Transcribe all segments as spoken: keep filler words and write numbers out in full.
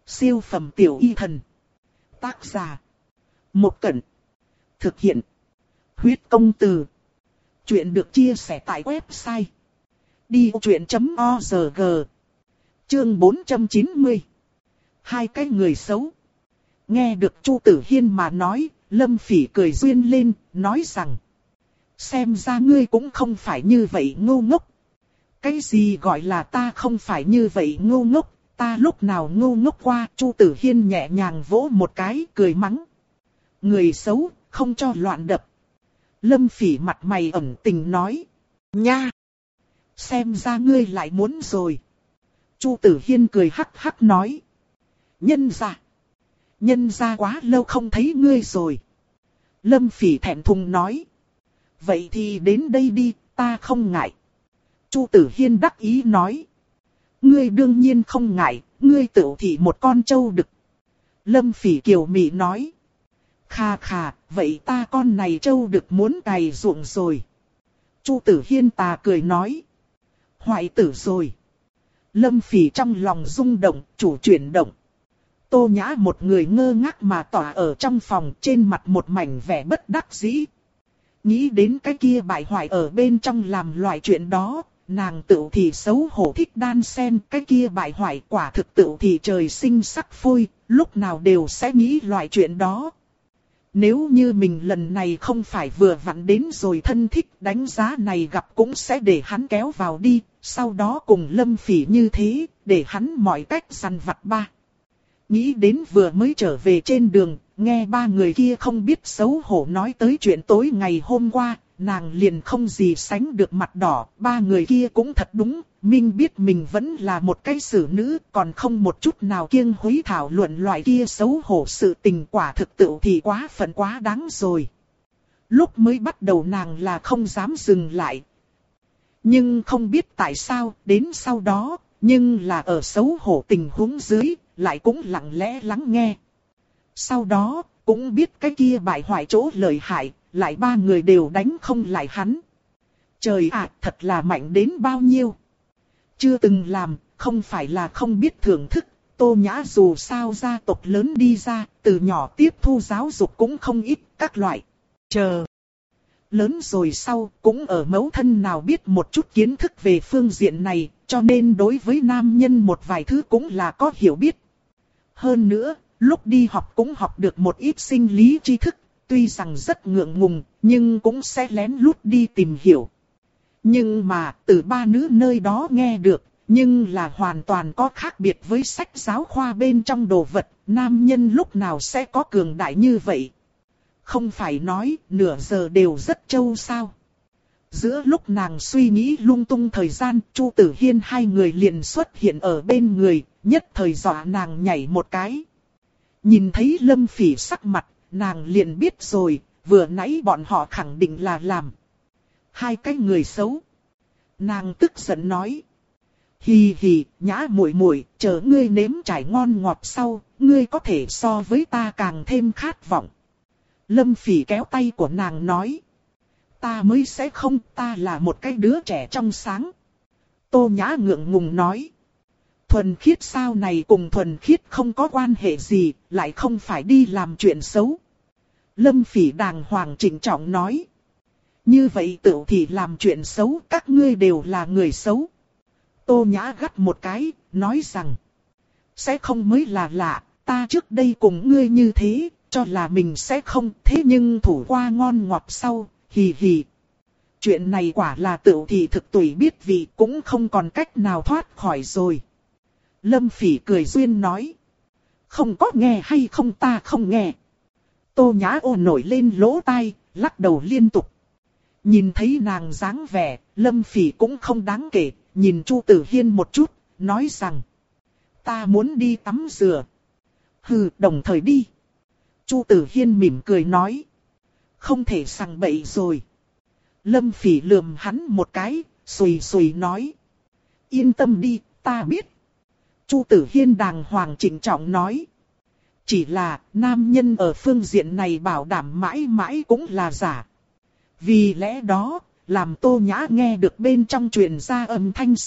Siêu phẩm tiểu y thần. Tác giả. Một Cẩn. Thực hiện. Huyết công từ. Chuyện được chia sẻ tại website đi vô chuyện chấm org. Chương bốn trăm chín mươi. Hai cái người xấu. Nghe được Chu Tử Hiên mà nói, Lâm Phỉ cười duyên lên, nói rằng: xem ra ngươi cũng không phải như vậy ngu ngốc. Cái gì gọi là ta không phải như vậy ngu ngốc, ta lúc nào ngu ngốc qua? Chu Tử Hiên nhẹ nhàng vỗ một cái, cười mắng: người xấu, không cho loạn đập. Lâm Phỉ mặt mày ẩn tình nói: nha, xem ra ngươi lại muốn rồi. Chu Tử Hiên cười hắc hắc nói: nhân gia, nhân gia quá lâu không thấy ngươi rồi. Lâm Phỉ thẹn thùng nói: vậy thì đến đây đi, ta không ngại. Chu Tử Hiên đắc ý nói: ngươi đương nhiên không ngại, ngươi tựu thị một con trâu đực. Lâm Phỉ kiều mị nói: kha kha, vậy ta con này trâu đực muốn cày ruộng rồi. Chu Tử Hiên tà cười nói: hoại tử rồi. Lâm Phỉ trong lòng rung động, chủ chuyển động. Tô Nhã một người ngơ ngác mà tỏa ở trong phòng, trên mặt một mảnh vẻ bất đắc dĩ. Nghĩ đến cái kia bại hoại ở bên trong làm loại chuyện đó, nàng tự thì xấu hổ thích đan sen. Cái kia bại hoại quả thực tự thì trời sinh sắc phôi, lúc nào đều sẽ nghĩ loại chuyện đó. Nếu như mình lần này không phải vừa vặn đến rồi thân thích, đánh giá này gặp cũng sẽ để hắn kéo vào đi, sau đó cùng Lâm Phỉ như thế, để hắn mọi cách săn vặt ba. Nghĩ đến vừa mới trở về trên đường, nghe ba người kia không biết xấu hổ nói tới chuyện tối ngày hôm qua, nàng liền không gì sánh được mặt đỏ. Ba người kia cũng thật đúng, minh biết mình vẫn là một cái xử nữ, còn không một chút nào kiêng hối thảo luận loại kia xấu hổ sự tình, quả thực tự thì quá phận quá đáng rồi. Lúc mới bắt đầu nàng là không dám dừng lại. Nhưng không biết tại sao, đến sau đó, nhưng là ở xấu hổ tình huống dưới, lại cũng lặng lẽ lắng nghe. Sau đó, cũng biết cái kia bại hoại chỗ lợi hại, lại ba người đều đánh không lại hắn. Trời ạ, thật là mạnh đến bao nhiêu. Chưa từng làm, không phải là không biết thưởng thức. Tô Nhã dù sao gia tộc lớn đi ra, từ nhỏ tiếp thu giáo dục cũng không ít các loại. Chờ lớn rồi sau, cũng ở mẫu thân nào biết một chút kiến thức về phương diện này, cho nên đối với nam nhân một vài thứ cũng là có hiểu biết. Hơn nữa, lúc đi học cũng học được một ít sinh lý tri thức, tuy rằng rất ngượng ngùng, nhưng cũng sẽ lén lút đi tìm hiểu. Nhưng mà, từ ba nữ nơi đó nghe được, nhưng là hoàn toàn có khác biệt với sách giáo khoa bên trong đồ vật, nam nhân lúc nào sẽ có cường đại như vậy. Không phải nói, nửa giờ đều rất trâu sao. Giữa lúc nàng suy nghĩ lung tung thời gian, Chu Tử Hiên hai người liền xuất hiện ở bên người, nhất thời dọa nàng nhảy một cái. Nhìn thấy Lâm Phỉ sắc mặt, nàng liền biết rồi, vừa nãy bọn họ khẳng định là làm hai cái người xấu. Nàng tức giận nói: hì hì, Nhã muội muội, chờ ngươi nếm trải ngon ngọt sau, ngươi có thể so với ta càng thêm khát vọng. Lâm Phỉ kéo tay của nàng nói: ta mới sẽ không, ta là một cái đứa trẻ trong sáng. Tô Nhã ngượng ngùng nói: thuần khiết sao này cùng thuần khiết không có quan hệ gì, lại không phải đi làm chuyện xấu. Lâm Phỉ đàng hoàng trịnh trọng nói: như vậy tự thì làm chuyện xấu, các ngươi đều là người xấu. Tô Nhã gắt một cái, nói rằng: sẽ không mới là lạ, ta trước đây cùng ngươi như thế, cho là mình sẽ không, thế nhưng thủ qua ngon ngọt sau, hì hì. Chuyện này quả là tự thì thực tùy biết vị, cũng không còn cách nào thoát khỏi rồi. Lâm Phỉ cười duyên nói: không có nghe hay không, ta không nghe. Tô Nhã ồ nổi lên lỗ tai, lắc đầu liên tục. Nhìn thấy nàng dáng vẻ, Lâm Phỉ cũng không đáng kể, nhìn Chu Tử Hiên một chút, nói rằng: ta muốn đi tắm rửa. Hừ, đồng thời đi. Chu Tử Hiên mỉm cười nói: không thể sằng bậy rồi. Lâm Phỉ lườm hắn một cái, xùy xùy nói: yên tâm đi, ta biết. Chu Tử Hiên đàng hoàng trịnh trọng nói: chỉ là, nam nhân ở phương diện này bảo đảm mãi mãi cũng là giả. Vì lẽ đó, làm Tô Nhã nghe được bên trong truyền ra âm thanh sau,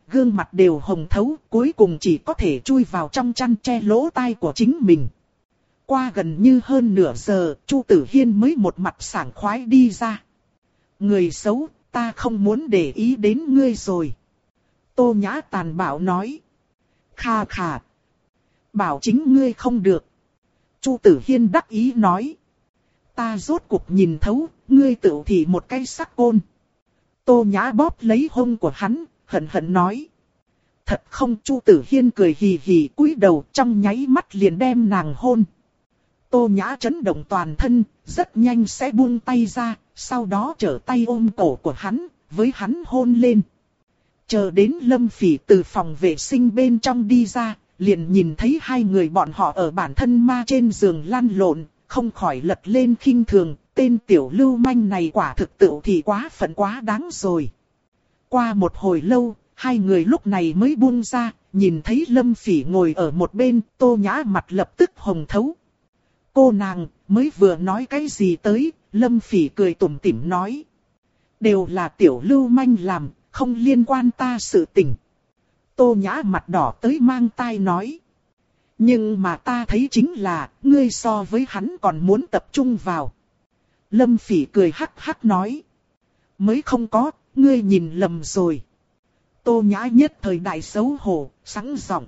gương mặt đều hồng thấu, cuối cùng chỉ có thể chui vào trong chăn che lỗ tai của chính mình. Qua gần như hơn nửa giờ, Chu Tử Hiên mới một mặt sảng khoái đi ra. Người xấu, ta không muốn để ý đến ngươi rồi. Tô Nhã tàn bạo nói. Khà khà. Bảo chính ngươi không được. Chu Tử Hiên đắc ý nói. Ta rốt cuộc nhìn thấu, ngươi tự thì một cái sắc côn. Tô Nhã bóp lấy hông của hắn, hận hận nói. Thật không? Chu Tử Hiên cười hì hì cúi đầu, trong nháy mắt liền đem nàng hôn. Tô Nhã chấn động toàn thân, rất nhanh sẽ buông tay ra, sau đó trở tay ôm cổ của hắn, với hắn hôn lên. Chờ đến Lâm Phỉ từ phòng vệ sinh bên trong đi ra, liền nhìn thấy hai người bọn họ ở bản thân ma trên giường lăn lộn, không khỏi lật lên khinh thường, tên tiểu lưu manh này quả thực tự thì quá phận quá đáng rồi. Qua một hồi lâu, hai người lúc này mới buông ra, nhìn thấy Lâm Phỉ ngồi ở một bên, Tô Nhã mặt lập tức hồng thấu. Cô nàng, mới vừa nói cái gì tới, Lâm Phỉ cười tủm tỉm nói. Đều là tiểu lưu manh làm, không liên quan ta sự tình. Tô Nhã mặt đỏ tới mang tai nói. Nhưng mà ta thấy chính là, ngươi so với hắn còn muốn tập trung vào. Lâm Phỉ cười hắc hắc nói. Mới không có, ngươi nhìn lầm rồi. Tô Nhã nhất thời đại xấu hổ, sẵn giọng.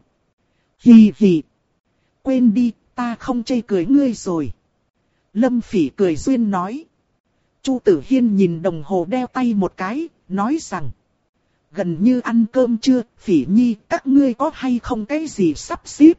Hì hì. Quên đi, ta không chê cười ngươi rồi. Lâm Phỉ cười duyên nói. Chu Tử Hiên nhìn đồng hồ đeo tay một cái, nói rằng. Gần như ăn cơm chưa, Phỉ Nhi, các ngươi có hay không cái gì sắp xếp?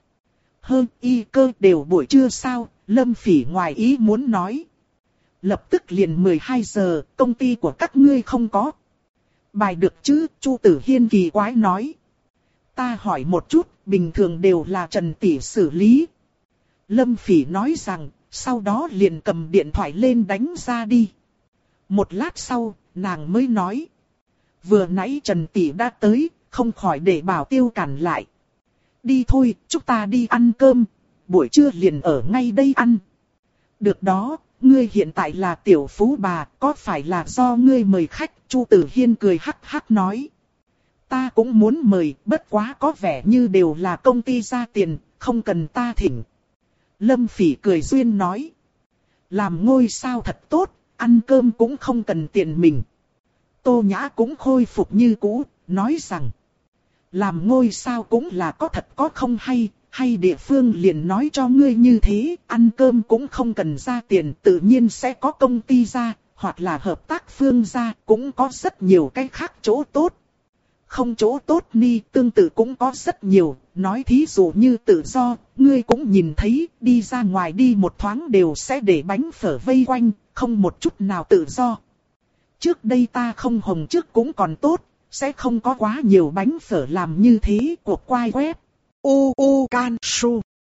Hơn y cơ đều buổi trưa sao, Lâm Phỉ ngoài ý muốn nói. Lập tức liền mười hai giờ, công ty của các ngươi không có. Bài được chứ, Chu Tử Hiên kỳ quái nói. Ta hỏi một chút, bình thường đều là Trần tỷ xử lý. Lâm Phỉ nói rằng, sau đó liền cầm điện thoại lên đánh ra đi. Một lát sau, nàng mới nói. Vừa nãy Trần tỷ đã tới, không khỏi để Bảo Tiêu cản lại. Đi thôi, chúng ta đi ăn cơm, buổi trưa liền ở ngay đây ăn. Được đó, ngươi hiện tại là tiểu phú bà, có phải là do ngươi mời khách? Chu Tử Hiên cười hắc hắc nói. Ta cũng muốn mời, bất quá có vẻ như đều là công ty ra tiền, không cần ta thỉnh. Lâm Phỉ cười duyên nói. Làm ngôi sao thật tốt, ăn cơm cũng không cần tiền mình. Tô Nhã cũng khôi phục như cũ, nói rằng. Làm ngôi sao cũng là có thật có không hay, hay địa phương liền nói cho ngươi như thế, ăn cơm cũng không cần ra tiền, tự nhiên sẽ có công ty ra, hoặc là hợp tác phương ra, cũng có rất nhiều cái khác chỗ tốt. Không chỗ tốt ni, tương tự cũng có rất nhiều, nói thí dụ như tự do, ngươi cũng nhìn thấy, đi ra ngoài đi một thoáng đều sẽ để bánh phở vây quanh, không một chút nào tự do. Trước đây ta không hồng trước cũng còn tốt, sẽ không có quá nhiều bánh phở làm như thế, cuộc quay web. U U Can Su.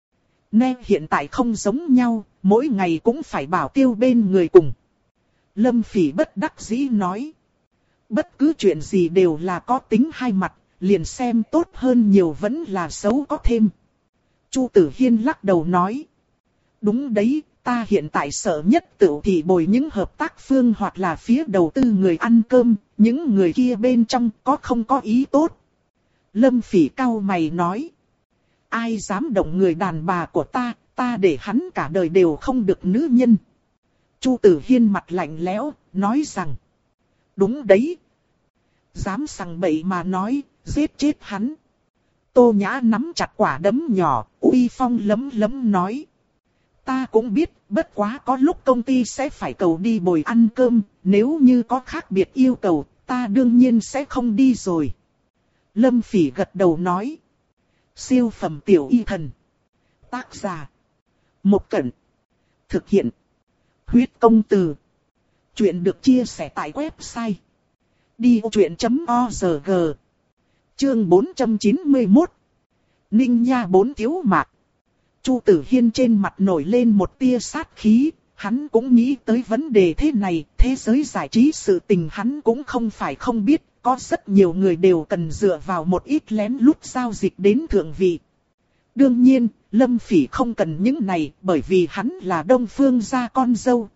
Nè hiện tại không giống nhau, mỗi ngày cũng phải bảo tiêu bên người cùng. Lâm Phỉ bất đắc dĩ nói. Bất cứ chuyện gì đều là có tính hai mặt, liền xem tốt hơn nhiều vẫn là xấu có thêm. Chu Tử Hiên lắc đầu nói. Đúng đấy, ta hiện tại sợ nhất tự thì bồi những hợp tác phương hoặc là phía đầu tư người ăn cơm, những người kia bên trong có không có ý tốt. Lâm Phỉ cau mày nói. Ai dám động người đàn bà của ta, ta để hắn cả đời đều không được nữ nhân. Chu Tử Hiên mặt lạnh lẽo, nói rằng. Đúng đấy. Dám sằng bậy mà nói, giết chết hắn. Tô Nhã nắm chặt quả đấm nhỏ, uy phong lấm lấm nói. Ta cũng biết, bất quá có lúc công ty sẽ phải cầu đi bồi ăn cơm, nếu như có khác biệt yêu cầu, ta đương nhiên sẽ không đi rồi. Lâm Phỉ gật đầu nói. Siêu phẩm tiểu y thần. Tác giả. Một Cẩn. Thực hiện. Huyết công từ. Chuyện được chia sẻ tại website. đi ô chuyện chấm o rờ giê. Chương bốn trăm chín mươi mốt. Ninh Nha bốn thiếu mạc. Chu Tử Hiên trên mặt nổi lên một tia sát khí, hắn cũng nghĩ tới vấn đề thế này, thế giới giải trí sự tình hắn cũng không phải không biết, có rất nhiều người đều cần dựa vào một ít lén lút giao dịch đến thượng vị. Đương nhiên, Lâm Phỉ không cần những này, bởi vì hắn là Đông Phương gia con dâu.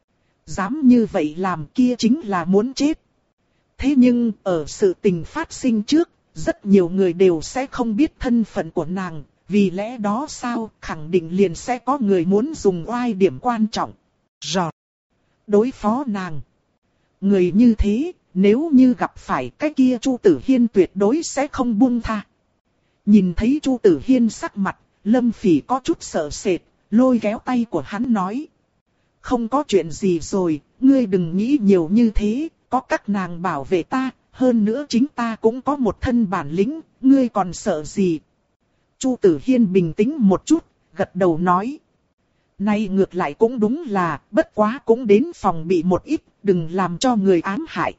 Dám như vậy làm kia chính là muốn chết. Thế nhưng, ở sự tình phát sinh trước, rất nhiều người đều sẽ không biết thân phận của nàng, vì lẽ đó sao, khẳng định liền sẽ có người muốn dùng oai điểm quan trọng. Rọt. Đối phó nàng. Người như thế, nếu như gặp phải cái kia Chu Tử Hiên tuyệt đối sẽ không buông tha. Nhìn thấy Chu Tử Hiên sắc mặt, Lâm Phỉ có chút sợ sệt, lôi kéo tay của hắn nói. Không có chuyện gì rồi, ngươi đừng nghĩ nhiều như thế, có các nàng bảo vệ ta, hơn nữa chính ta cũng có một thân bản lĩnh, ngươi còn sợ gì. Chu Tử Hiên bình tĩnh một chút, gật đầu nói. Này ngược lại cũng đúng là, bất quá cũng đến phòng bị một ít, đừng làm cho người ám hại.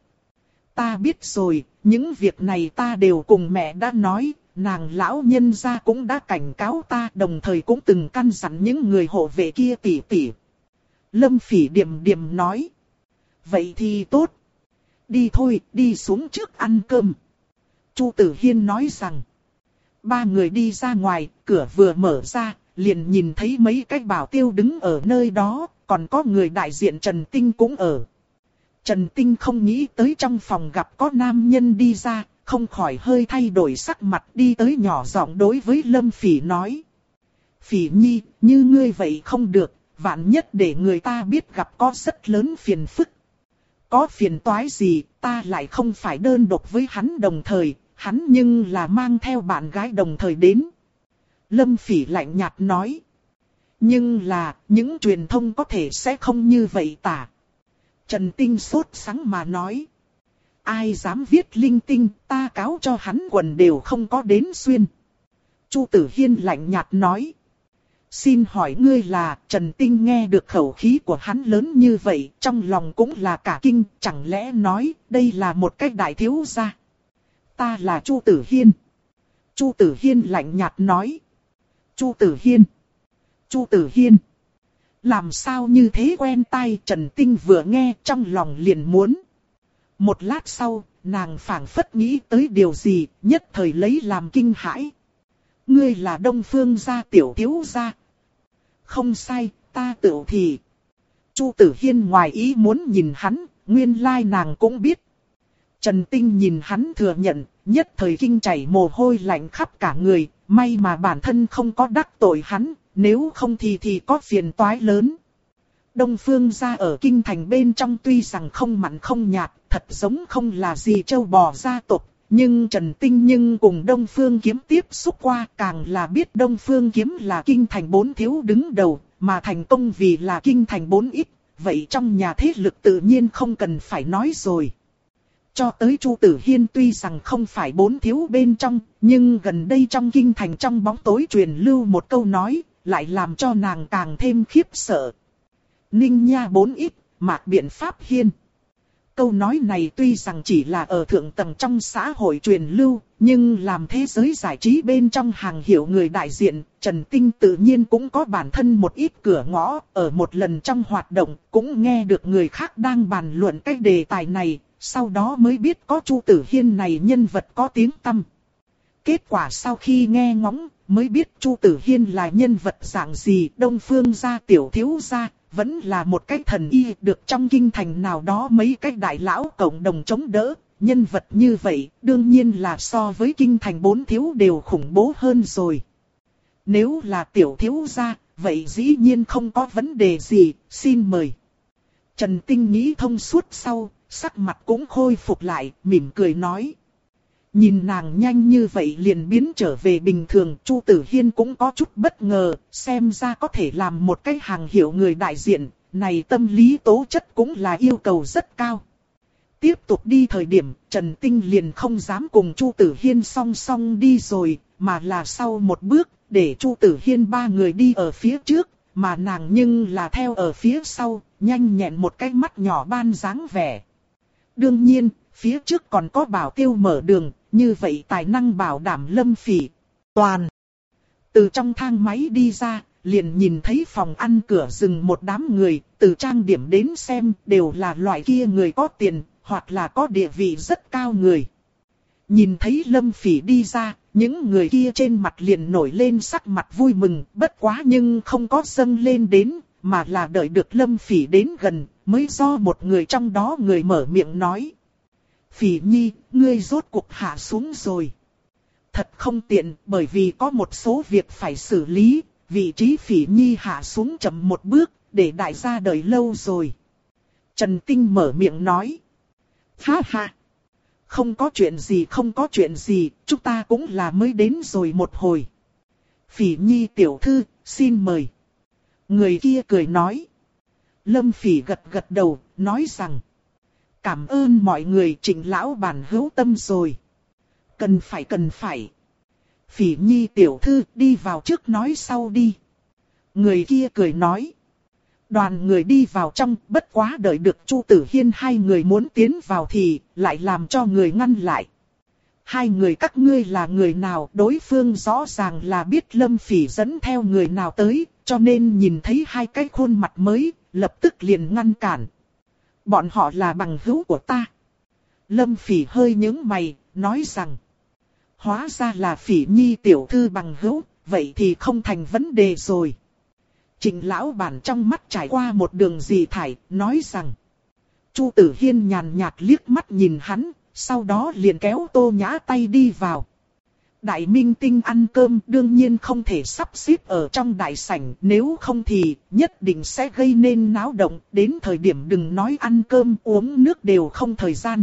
Ta biết rồi, những việc này ta đều cùng mẹ đã nói, nàng lão nhân gia cũng đã cảnh cáo ta, đồng thời cũng từng căn dặn những người hộ vệ kia tỉ tỉ. Lâm Phỉ điềm điềm nói. Vậy thì tốt. Đi thôi, đi xuống trước ăn cơm. Chu Tử Hiên nói rằng. Ba người đi ra ngoài, cửa vừa mở ra, liền nhìn thấy mấy cái bảo tiêu đứng ở nơi đó, còn có người đại diện Trần Tinh cũng ở. Trần Tinh không nghĩ tới trong phòng gặp có nam nhân đi ra, không khỏi hơi thay đổi sắc mặt, đi tới nhỏ giọng đối với Lâm Phỉ nói. Phỉ Nhi, như ngươi vậy không được, vạn nhất để người ta biết gặp có rất lớn phiền phức. Có phiền toái gì, ta lại không phải đơn độc với hắn đồng thời, hắn nhưng là mang theo bạn gái đồng thời đến. Lâm Phỉ lạnh nhạt nói. Nhưng là, những truyền thông có thể sẽ không như vậy tả. Trần Tinh sốt sắng mà nói. Ai dám viết linh tinh, ta cáo cho hắn quần đều không có đến xuyên. Chu Tử Hiên lạnh nhạt nói. Xin hỏi ngươi là, Trần Tinh nghe được khẩu khí của hắn lớn như vậy, trong lòng cũng là cả kinh, chẳng lẽ nói, đây là một cách đại thiếu gia. Ta là Chu Tử Hiên. Chu Tử Hiên lạnh nhạt nói. Chu Tử Hiên. Chu Tử Hiên. Làm sao như thế quen tai, Trần Tinh vừa nghe trong lòng liền muốn. Một lát sau, nàng phảng phất nghĩ tới điều gì, nhất thời lấy làm kinh hãi. Ngươi là Đông Phương gia tiểu thiếu gia. Không sai, ta tự thì. Chu Tử Hiên ngoài ý muốn nhìn hắn, nguyên lai nàng cũng biết. Trần Tinh nhìn hắn thừa nhận, nhất thời kinh chảy mồ hôi lạnh khắp cả người, may mà bản thân không có đắc tội hắn, nếu không thì thì có phiền toái lớn. Đông Phương gia ở kinh thành bên trong tuy rằng không mặn không nhạt, thật giống không là gì châu bò gia tộc, nhưng Trần Tinh nhưng cùng Đông Phương Kiếm tiếp xúc qua, càng là biết Đông Phương Kiếm là kinh thành bốn thiếu đứng đầu, mà thành công vì là kinh thành bốn ít, vậy trong nhà thế lực tự nhiên không cần phải nói rồi. Cho tới Chu Tử Hiên tuy rằng không phải bốn thiếu bên trong, nhưng gần đây trong kinh thành trong bóng tối truyền lưu một câu nói, lại làm cho nàng càng thêm khiếp sợ. Ninh nha bốn ít, mạc biện pháp hiên. Câu nói này tuy rằng chỉ là ở thượng tầng trong xã hội truyền lưu, nhưng làm thế giới giải trí bên trong hàng hiệu người đại diện, Trần Tinh tự nhiên cũng có bản thân một ít cửa ngõ, ở một lần trong hoạt động cũng nghe được người khác đang bàn luận cái đề tài này, sau đó mới biết có Chu Tử Hiên này nhân vật có tiếng tăm. Kết quả sau khi nghe ngóng, mới biết Chu Tử Hiên là nhân vật dạng gì, Đông Phương gia tiểu thiếu gia. Vẫn là một cái thần y được trong kinh thành nào đó mấy cái đại lão cộng đồng chống đỡ. Nhân vật như vậy đương nhiên là so với kinh thành bốn thiếu đều khủng bố hơn rồi. Nếu là tiểu thiếu gia, vậy dĩ nhiên không có vấn đề gì, xin mời. Trần Tinh nghĩ thông suốt sau, sắc mặt cũng khôi phục lại, mỉm cười nói. Nhìn nàng nhanh như vậy liền biến trở về bình thường, Chu Tử Hiên cũng có chút bất ngờ, xem ra có thể làm một cái hàng hiệu người đại diện, này tâm lý tố chất cũng là yêu cầu rất cao. Tiếp tục đi thời điểm, Trần Tinh liền không dám cùng Chu Tử Hiên song song đi rồi, mà là sau một bước, để Chu Tử Hiên ba người đi ở phía trước, mà nàng nhưng là theo ở phía sau, nhanh nhẹn một cái mắt nhỏ ban dáng vẻ. Đương nhiên, phía trước còn có bảo tiêu mở đường, như vậy tài năng bảo đảm Lâm Phỉ toàn. Từ trong thang máy đi ra, liền nhìn thấy phòng ăn cửa dừng một đám người, từ trang điểm đến xem đều là loại kia người có tiền, hoặc là có địa vị rất cao người. Nhìn thấy Lâm Phỉ đi ra, những người kia trên mặt liền nổi lên sắc mặt vui mừng, bất quá nhưng không có dâng lên đến, mà là đợi được Lâm Phỉ đến gần, mới do một người trong đó người mở miệng nói. Phỉ Nhi, ngươi rốt cuộc hạ xuống rồi. thật không tiện, bởi vì có một số việc phải xử lý, vị trí Phỉ Nhi hạ xuống chậm một bước, để đại gia đợi lâu rồi. Trần Tinh mở miệng nói. Ha ha. Không có chuyện gì không có chuyện gì, chúng ta cũng là mới đến rồi một hồi. Phỉ Nhi tiểu thư, xin mời. Người kia cười nói. Lâm Phỉ gật gật đầu, nói rằng. Cảm ơn mọi người, Trịnh lão bản hữu tâm rồi. Cần phải cần phải. Phỉ Nhi tiểu thư đi vào trước nói sau đi. Người kia cười nói. Đoàn người đi vào trong, bất quá đợi được Chu Tử Hiên hai người muốn tiến vào thì lại làm cho người ngăn lại. Hai người các ngươi là người nào? Đối phương rõ ràng là biết Lâm Phỉ dẫn theo người nào tới, cho nên nhìn thấy hai cái khuôn mặt mới, lập tức liền ngăn cản. Bọn họ là bằng hữu của ta. Lâm Phỉ hơi nhướng mày, nói rằng. Hóa ra là Phỉ Nhi tiểu thư bằng hữu, vậy thì không thành vấn đề rồi. Trịnh lão bản trong mắt trải qua một đường dị thải, nói rằng. Chu Tử Hiên nhàn nhạt liếc mắt nhìn hắn, sau đó liền kéo Tô Nhã tay đi vào. Đại minh tinh ăn cơm đương nhiên không thể sắp xếp ở trong đại sảnh, nếu không thì nhất định sẽ gây nên náo động, đến thời điểm đừng nói ăn cơm uống nước đều không thời gian.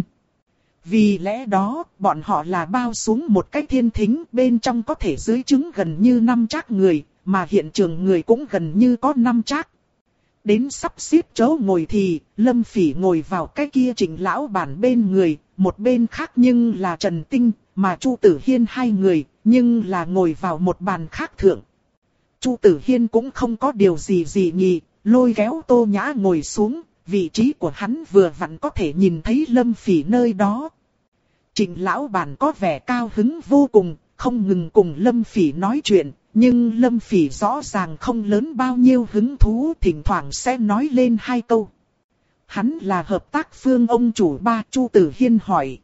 Vì lẽ đó, bọn họ là bao xuống một cái thiên thính, bên trong có thể dưới trứng gần như năm trác người, mà hiện trường người cũng gần như có năm trác. Đến sắp xếp chỗ ngồi thì, Lâm Phỉ ngồi vào cái kia Trịnh lão bản bên người, một bên khác nhưng là Trần Tinh, mà Chu Tử Hiên hai người, nhưng là ngồi vào một bàn khác thượng. Chu Tử Hiên cũng không có điều gì gì nhỉ, lôi kéo Tô Nhã ngồi xuống, vị trí của hắn vừa vặn có thể nhìn thấy Lâm Phỉ nơi đó. Trịnh lão bản có vẻ cao hứng vô cùng, không ngừng cùng Lâm Phỉ nói chuyện, nhưng Lâm Phỉ rõ ràng không lớn bao nhiêu hứng thú, thỉnh thoảng sẽ nói lên hai câu. Hắn là hợp tác phương ông chủ ba, Chu Tử Hiên hỏi.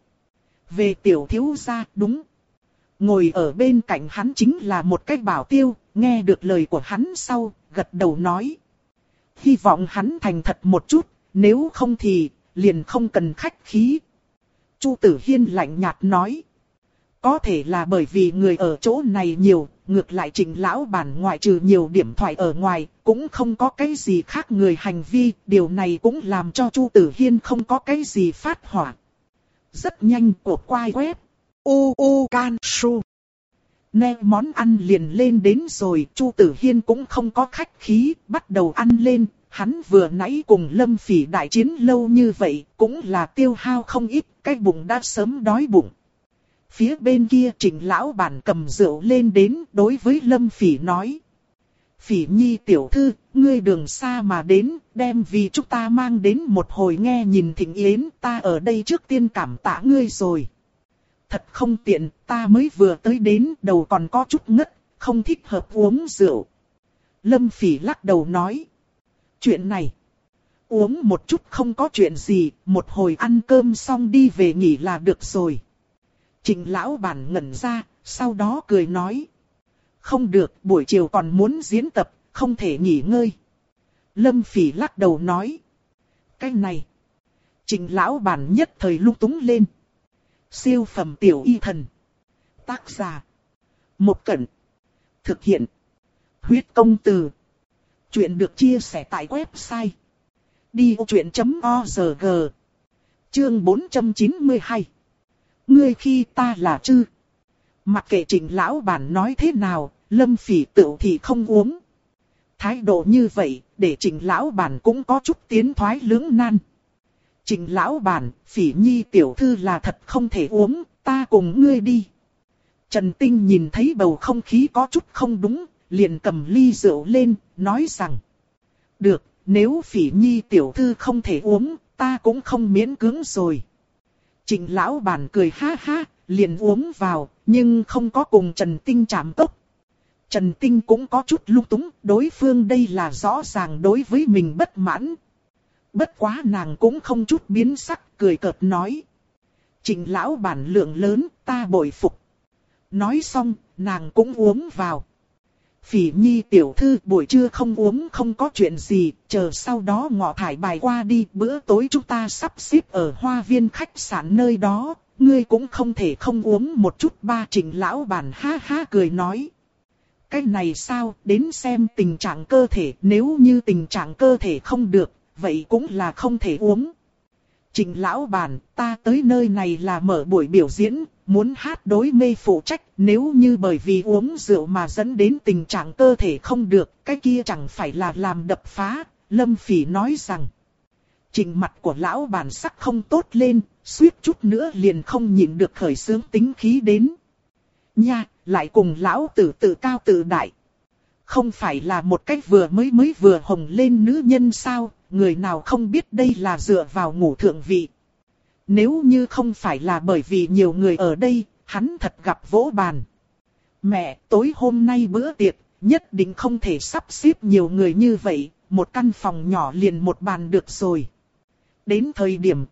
Về tiểu thiếu gia, đúng. Ngồi ở bên cạnh hắn chính là một cái bảo tiêu, nghe được lời của hắn sau, gật đầu nói. Hy vọng hắn thành thật một chút, nếu không thì, liền không cần khách khí. Chu Tử Hiên lạnh nhạt nói. Có thể là bởi vì người ở chỗ này nhiều, ngược lại Trịnh lão bản ngoại trừ nhiều điểm thoại ở ngoài, cũng không có cái gì khác người hành vi, điều này cũng làm cho Chu Tử Hiên không có cái gì phát hỏa. Rất nhanh của quai web, u u can su. Nè món ăn liền lên đến rồi, Chu Tử Hiên cũng không có khách khí, bắt đầu ăn lên, hắn vừa nãy cùng Lâm Phỉ đại chiến lâu như vậy, cũng là tiêu hao không ít, cái bụng đã sớm đói bụng. Phía bên kia Trịnh lão bản cầm rượu lên đến, đối với Lâm Phỉ nói. Phỉ Nhi tiểu thư, ngươi đường xa mà đến, đem vì chúng ta mang đến một hồi nghe nhìn thịnh yến, ta ở đây trước tiên cảm tạ ngươi rồi. Thật không tiện, ta mới vừa tới đến, đầu còn có chút ngất, không thích hợp uống rượu. Lâm Phỉ lắc đầu nói. Chuyện này, uống một chút không có chuyện gì, một hồi ăn cơm xong đi về nghỉ là được rồi. Trịnh lão bản ngẩn ra, sau đó cười nói. Không được, buổi chiều còn muốn diễn tập, không thể nghỉ ngơi. Lâm Phỉ lắc đầu nói. Cái này. Trịnh lão bản nhất thời lung túng lên. Siêu phẩm tiểu y thần. Tác giả. Một Cẩn. Thực hiện. Huyết công từ. Chuyện được chia sẻ tại website. đi ô chuyện chấm org. Chương bốn trăm chín mươi hai. Ngươi khi ta là chư. Mặc kệ Trịnh lão bản nói thế nào, Lâm Phỉ tựu thì không uống. Thái độ như vậy, để Trịnh lão bản cũng có chút tiến thoái lưỡng nan. Trịnh lão bản, Phỉ Nhi tiểu thư là thật không thể uống, ta cùng ngươi đi. Trần Tinh nhìn thấy bầu không khí có chút không đúng, liền cầm ly rượu lên, nói rằng. Được, nếu Phỉ Nhi tiểu thư không thể uống, ta cũng không miễn cưỡng rồi. Trịnh lão bản cười ha ha, liền uống vào, nhưng không có cùng Trần Tinh chạm tốc. Trần Tinh cũng có chút lung túng, đối phương đây là rõ ràng đối với mình bất mãn. Bất quá nàng cũng không chút biến sắc, cười cợt nói. Trịnh lão bản lượng lớn, ta bội phục. Nói xong, nàng cũng uống vào. Phỉ Nhi tiểu thư buổi trưa không uống không có chuyện gì, chờ sau đó ngọ thải bài qua đi, bữa tối chúng ta sắp xếp ở hoa viên khách sạn nơi đó, ngươi cũng không thể không uống một chút. Ba Trịnh lão bản ha ha cười nói. Cái này sao, đến xem tình trạng cơ thể, nếu như tình trạng cơ thể không được, vậy cũng là không thể uống. Trịnh lão bản, ta tới nơi này là mở buổi biểu diễn, muốn hát đối mê phụ trách, nếu như bởi vì uống rượu mà dẫn đến tình trạng cơ thể không được, cái kia chẳng phải là làm đập phá. Lâm Phỉ nói rằng. Trịnh mặt của lão bản sắc không tốt lên, suýt chút nữa liền không nhịn được khởi xướng tính khí đến. Nha, lại cùng lão tử tự cao tự đại. Không phải là một cách vừa mới mới vừa hồng lên nữ nhân sao, người nào không biết đây là dựa vào ngủ thượng vị. Nếu như không phải là bởi vì nhiều người ở đây, hắn thật gặp vỗ bàn. Mẹ, tối hôm nay bữa tiệc, nhất định không thể sắp xếp nhiều người như vậy, một căn phòng nhỏ liền một bàn được rồi. Đến thời điểm,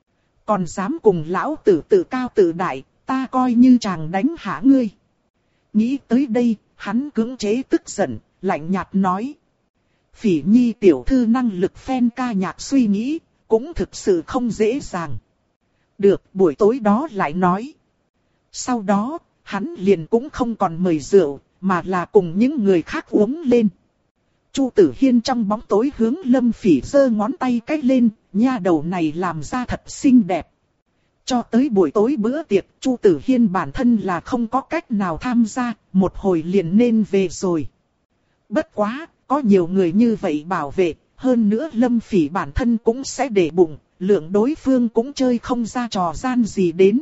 còn dám cùng lão tử tự cao tự đại, ta coi như chàng đánh hạ ngươi. Nghĩ tới đây, hắn cưỡng chế tức giận, lạnh nhạt nói. Phỉ Nhi tiểu thư năng lực phen ca nhạc suy nghĩ, cũng thực sự không dễ dàng. Được, buổi tối đó lại nói. Sau đó, hắn liền cũng không còn mời rượu, mà là cùng những người khác uống lên. Chu Tử Hiên trong bóng tối hướng Lâm Phỉ giơ ngón tay cách lên, nha đầu này làm ra thật xinh đẹp. Cho tới buổi tối bữa tiệc, Chu Tử Hiên bản thân là không có cách nào tham gia, một hồi liền nên về rồi. Bất quá, có nhiều người như vậy bảo vệ, hơn nữa Lâm Phỉ bản thân cũng sẽ để bụng, lượng đối phương cũng chơi không ra trò gian gì đến.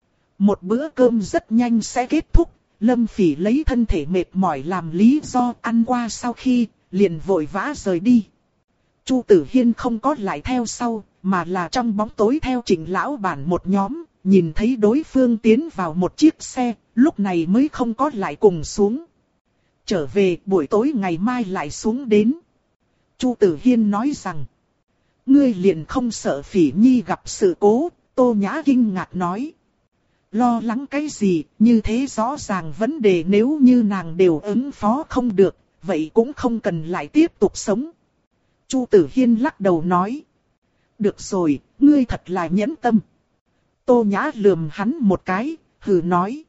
Một bữa cơm rất nhanh sẽ kết thúc, Lâm Phỉ lấy thân thể mệt mỏi làm lý do ăn qua sau khi, liền vội vã rời đi. Chu Tử Hiên không có lại theo sau, mà là trong bóng tối theo Trịnh lão bản một nhóm, nhìn thấy đối phương tiến vào một chiếc xe, lúc này mới không có lại cùng xuống. Trở về buổi tối ngày mai lại xuống đến. Chu Tử Hiên nói rằng, ngươi liền không sợ Phỉ Nhi gặp sự cố, Tô Nhã kinh ngạc nói. Lo lắng cái gì, như thế rõ ràng vấn đề nếu như nàng đều ứng phó không được, vậy cũng không cần lại tiếp tục sống. Chu Tử Hiên lắc đầu nói. Được rồi, ngươi thật là nhẫn tâm. Tô Nhã lườm hắn một cái, hừ nói.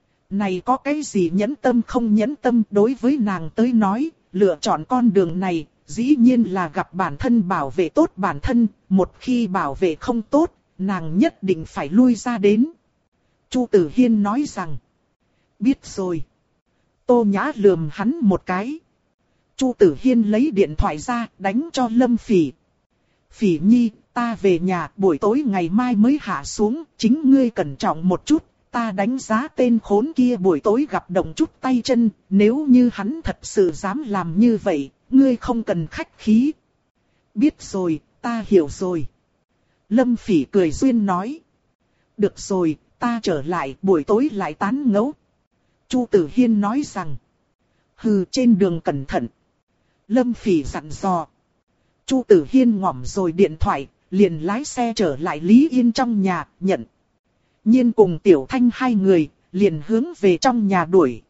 Này có cái gì nhẫn tâm không nhẫn tâm, đối với nàng tới nói, lựa chọn con đường này, dĩ nhiên là gặp bản thân bảo vệ tốt bản thân, một khi bảo vệ không tốt, nàng nhất định phải lui ra đến. Chu Tử Hiên nói rằng. Biết rồi. Tô Nhã lườm hắn một cái. Chu Tử Hiên lấy điện thoại ra, đánh cho Lâm Phỉ. Phỉ Nhi, ta về nhà, buổi tối ngày mai mới hạ xuống, chính ngươi cẩn trọng một chút, ta đánh giá tên khốn kia buổi tối gặp động chút tay chân, nếu như hắn thật sự dám làm như vậy, ngươi không cần khách khí. Biết rồi, ta hiểu rồi. Lâm Phỉ cười duyên nói. Được rồi, ta trở lại, buổi tối lại tán ngẫu. Chu Tử Hiên nói rằng. Hừ, trên đường cẩn thận. Lâm Phỉ dặn dò. Chu Tử Hiên ngỏm rồi điện thoại, liền lái xe trở lại Lý Yên trong nhà, nhận. Nhiên cùng Tiểu Thanh hai người, liền hướng về trong nhà đuổi.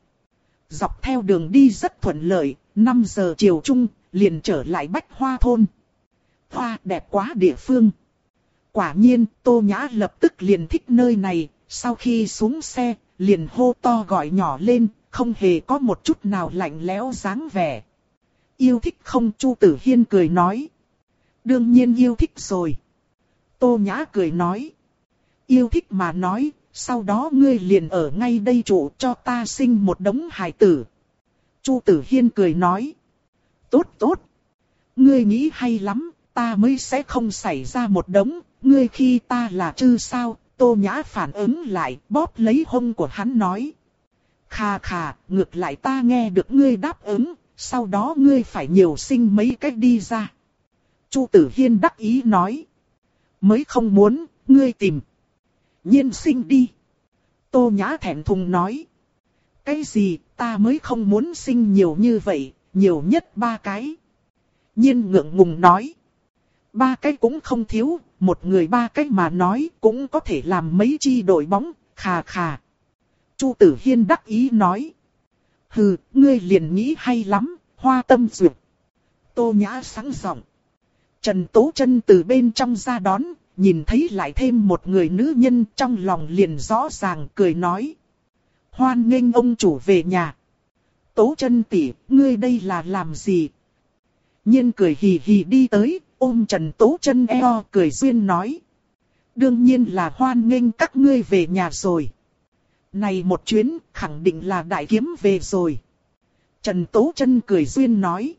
Dọc theo đường đi rất thuận lợi, năm giờ chiều chung, liền trở lại Bách Hoa thôn. Hoa đẹp quá địa phương. Quả nhiên, Tô Nhã lập tức liền thích nơi này, sau khi xuống xe, liền hô to gọi nhỏ lên, không hề có một chút nào lạnh lẽo dáng vẻ. Yêu thích không? Chu Tử Hiên cười nói. Đương nhiên yêu thích rồi. Tô Nhã cười nói. Yêu thích mà nói, sau đó ngươi liền ở ngay đây trụ cho ta sinh một đống hài tử. Chu Tử Hiên cười nói. Tốt tốt. Ngươi nghĩ hay lắm, ta mới sẽ không xảy ra một đống, ngươi khi ta là chư sao? Tô Nhã phản ứng lại, bóp lấy hông của hắn nói. Khà khà, ngược lại ta nghe được ngươi đáp ứng, sau đó ngươi phải nhiều sinh mấy cách đi ra. Chu Tử Hiên đắc ý nói. Mới không muốn, ngươi tìm. Nhiên sinh đi. Tô Nhã thẹn thùng nói. Cái gì, ta mới không muốn sinh nhiều như vậy, nhiều nhất ba cái. Nhiên ngượng ngùng nói. Ba cái cũng không thiếu, một người ba cái mà nói cũng có thể làm mấy chi đội bóng, khà khà. Chu Tử Hiên đắc ý nói. Hừ, ngươi liền nghĩ hay lắm, hoa tâm duyệt. Tô Nhã sáng giọng. Trần Tố Chân từ bên trong ra đón, nhìn thấy lại thêm một người nữ nhân trong lòng liền rõ ràng cười nói. Hoan nghênh ông chủ về nhà. Tố Chân tỷ, ngươi đây là làm gì? Nhiên cười hì hì đi tới, ôm Trần Tố Chân eo cười duyên nói. Đương nhiên là hoan nghênh các ngươi về nhà rồi. Này một chuyến khẳng định là đại kiếm về rồi. Trần Tố Chân cười duyên nói.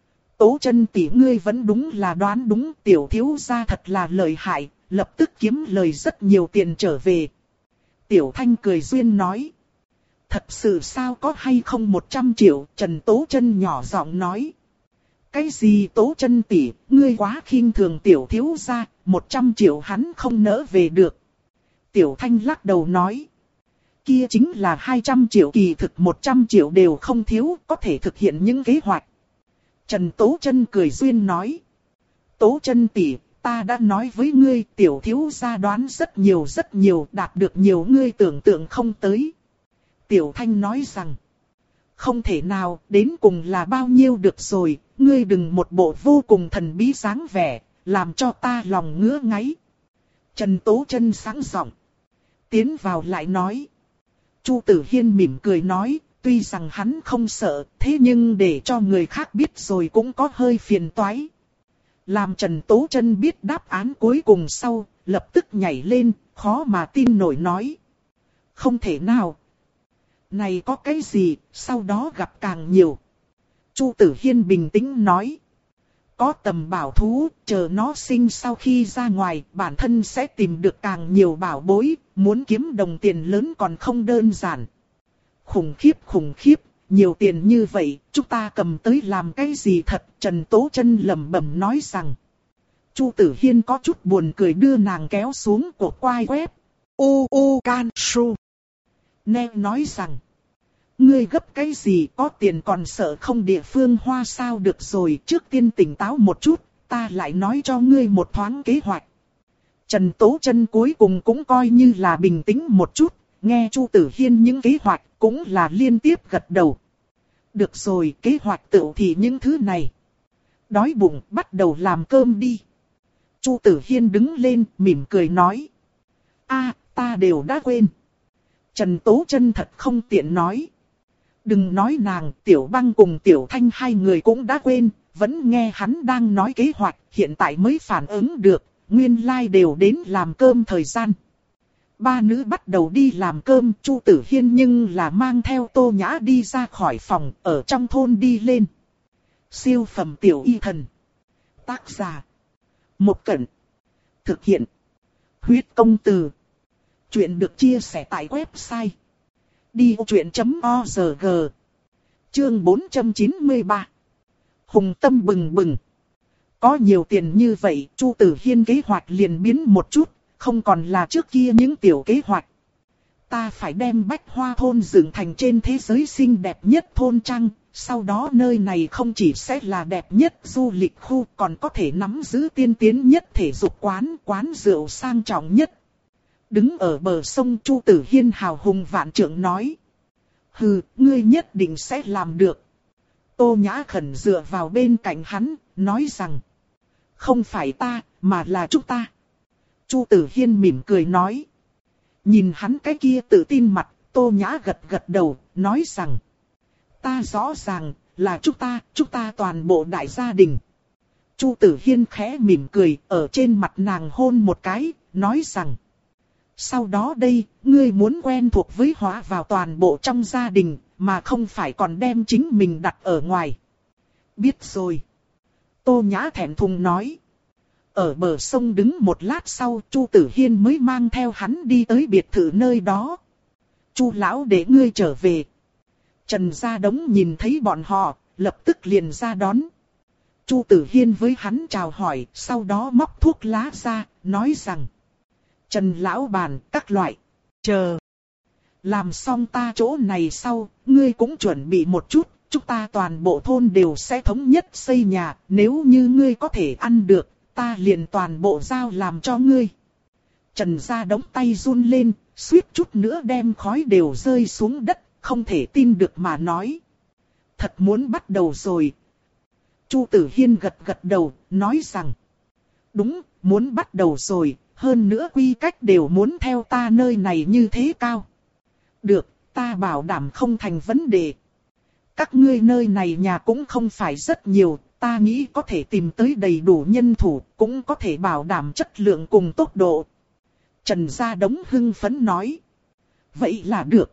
Tố Chân tỷ ngươi vẫn đúng là đoán đúng, tiểu thiếu gia thật là lợi hại, lập tức kiếm lời rất nhiều tiền trở về. Tiểu Thanh cười duyên nói. Thật sự sao có hay không một trăm triệu, Trần Tố Chân nhỏ giọng nói. Cái gì Tố Chân tỷ, ngươi quá khinh thường tiểu thiếu gia, một trăm triệu hắn không nỡ về được. Tiểu Thanh lắc đầu nói. Kia chính là hai trăm triệu, kỳ thực một trăm triệu đều không thiếu, có thể thực hiện những kế hoạch. Trần Tố Chân cười duyên nói. Tố Chân tỷ, ta đã nói với ngươi, tiểu thiếu gia đoán rất nhiều rất nhiều, đạt được nhiều ngươi tưởng tượng không tới. Tiểu Thanh nói rằng. Không thể nào, đến cùng là bao nhiêu được rồi, ngươi đừng một bộ vô cùng thần bí dáng vẻ, làm cho ta lòng ngứa ngáy. Trần Tố Chân sáng giọng tiến vào lại nói. Chu Tử Hiên mỉm cười nói, tuy rằng hắn không sợ, thế nhưng để cho người khác biết rồi cũng có hơi phiền toái. Làm Trần Tố Chân biết đáp án cuối cùng sau, lập tức nhảy lên, khó mà tin nổi nói. Không thể nào. Này có cái gì, sau đó gặp càng nhiều. Chu Tử Hiên bình tĩnh nói. Có tầm bảo thú, chờ nó sinh sau khi ra ngoài, bản thân sẽ tìm được càng nhiều bảo bối, muốn kiếm đồng tiền lớn còn không đơn giản. Khủng khiếp khủng khiếp, nhiều tiền như vậy, chúng ta cầm tới làm cái gì thật, Trần Tố Chân lẩm bẩm nói rằng. Chu Tử Hiên có chút buồn cười đưa nàng kéo xuống cột quai quét. U u can su. Nè nói rằng. Ngươi gấp cái gì, có tiền còn sợ không địa phương hoa sao, được rồi, trước tiên tỉnh táo một chút, ta lại nói cho ngươi một thoáng kế hoạch. Trần Tố Chân cuối cùng cũng coi như là bình tĩnh một chút, nghe Chu Tử Hiên những kế hoạch cũng là liên tiếp gật đầu. Được rồi, kế hoạch tựu thì những thứ này. Đói bụng, bắt đầu làm cơm đi. Chu Tử Hiên đứng lên, mỉm cười nói. A, ta đều đã quên. Trần Tố Chân thật không tiện nói. Đừng nói nàng, Tiểu Băng cùng Tiểu Thanh hai người cũng đã quên, vẫn nghe hắn đang nói kế hoạch, hiện tại mới phản ứng được, nguyên lai đều đến làm cơm thời gian. Ba nữ bắt đầu đi làm cơm, Chu Tử Hiên nhưng là mang theo Tô Nhã đi ra khỏi phòng, ở trong thôn đi lên. Siêu phẩm tiểu y thần. Tác giả. Một Cẩn. Thực hiện. Huyết công từ. Chuyện được chia sẻ tại website đi ô truyện chấm org. Chương bốn trăm chín mươi ba. Hùng tâm bừng bừng. Có nhiều tiền như vậy, Chu Tử Hiên kế hoạch liền biến một chút, không còn là trước kia những tiểu kế hoạch. Ta phải đem Bách Hoa thôn dựng thành trên thế giới xinh đẹp nhất thôn trang, sau đó nơi này không chỉ sẽ là đẹp nhất du lịch khu, còn có thể nắm giữ tiên tiến nhất thể dục quán, quán rượu sang trọng nhất. Đứng ở bờ sông, Chu Tử Hiên hào hùng vạn trượng nói. Hừ, ngươi nhất định sẽ làm được. Tô Nhã khẩn dựa vào bên cạnh hắn, nói rằng. Không phải ta, mà là chúng ta. Chu Tử Hiên mỉm cười nói. Nhìn hắn cái kia tự tin mặt, Tô Nhã gật gật đầu, nói rằng. Ta rõ ràng, là chúng ta, chúng ta toàn bộ đại gia đình. Chu Tử Hiên khẽ mỉm cười, ở trên mặt nàng hôn một cái, nói rằng. Sau đó đây, ngươi muốn quen thuộc với hóa vào toàn bộ trong gia đình, mà không phải còn đem chính mình đặt ở ngoài. Biết rồi. Tô Nhã thẹn thùng nói. Ở bờ sông đứng một lát sau, Chu Tử Hiên mới mang theo hắn đi tới biệt thự nơi đó. Chu lão để ngươi trở về. Trần Gia Đống nhìn thấy bọn họ, lập tức liền ra đón. Chu Tử Hiên với hắn chào hỏi, sau đó móc thuốc lá ra, nói rằng. Trần lão bàn, các loại. Chờ. Làm xong ta chỗ này sau, ngươi cũng chuẩn bị một chút, chúng ta toàn bộ thôn đều sẽ thống nhất xây nhà, nếu như ngươi có thể ăn được, ta liền toàn bộ giao làm cho ngươi. Trần Gia Đống tay run lên, suýt chút nữa đem khói đều rơi xuống đất, không thể tin được mà nói. Thật muốn bắt đầu rồi. Chu Tử Hiên gật gật đầu, nói rằng. Đúng, muốn bắt đầu rồi, hơn nữa quy cách đều muốn theo ta nơi này như thế cao. Được, ta bảo đảm không thành vấn đề. Các ngươi nơi này nhà cũng không phải rất nhiều, ta nghĩ có thể tìm tới đầy đủ nhân thủ, cũng có thể bảo đảm chất lượng cùng tốc độ. Trần Gia Đống hưng phấn nói. Vậy là được.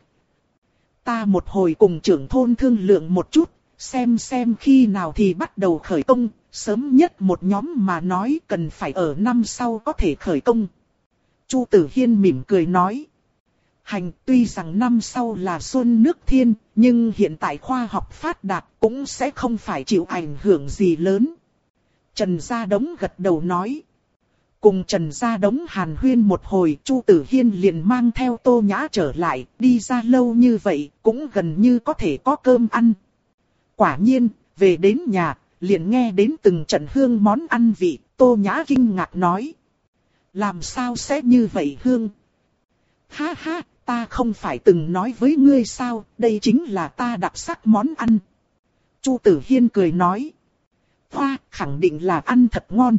Ta một hồi cùng trưởng thôn thương lượng một chút, xem xem khi nào thì bắt đầu khởi công, sớm nhất một nhóm mà nói cần phải ở năm sau có thể khởi công. Chu Tử Hiên mỉm cười nói. Hành, tuy rằng năm sau là xuân nước thiên, nhưng hiện tại khoa học phát đạt cũng sẽ không phải chịu ảnh hưởng gì lớn. Trần Gia Đống gật đầu nói. Cùng Trần Gia Đống hàn huyên một hồi, Chu Tử Hiên liền mang theo Tô Nhã trở lại, đi ra lâu như vậy, cũng gần như có thể có cơm ăn. Quả nhiên, về đến nhà, liền nghe đến từng trận hương món ăn vị, Tô Nhã kinh ngạc nói. Làm sao sẽ như vậy hương? Ha ha, ta không phải từng nói với ngươi sao, đây chính là ta đặc sắc món ăn. Chu Tử Hiên cười nói. Hoa, khẳng định là ăn thật ngon.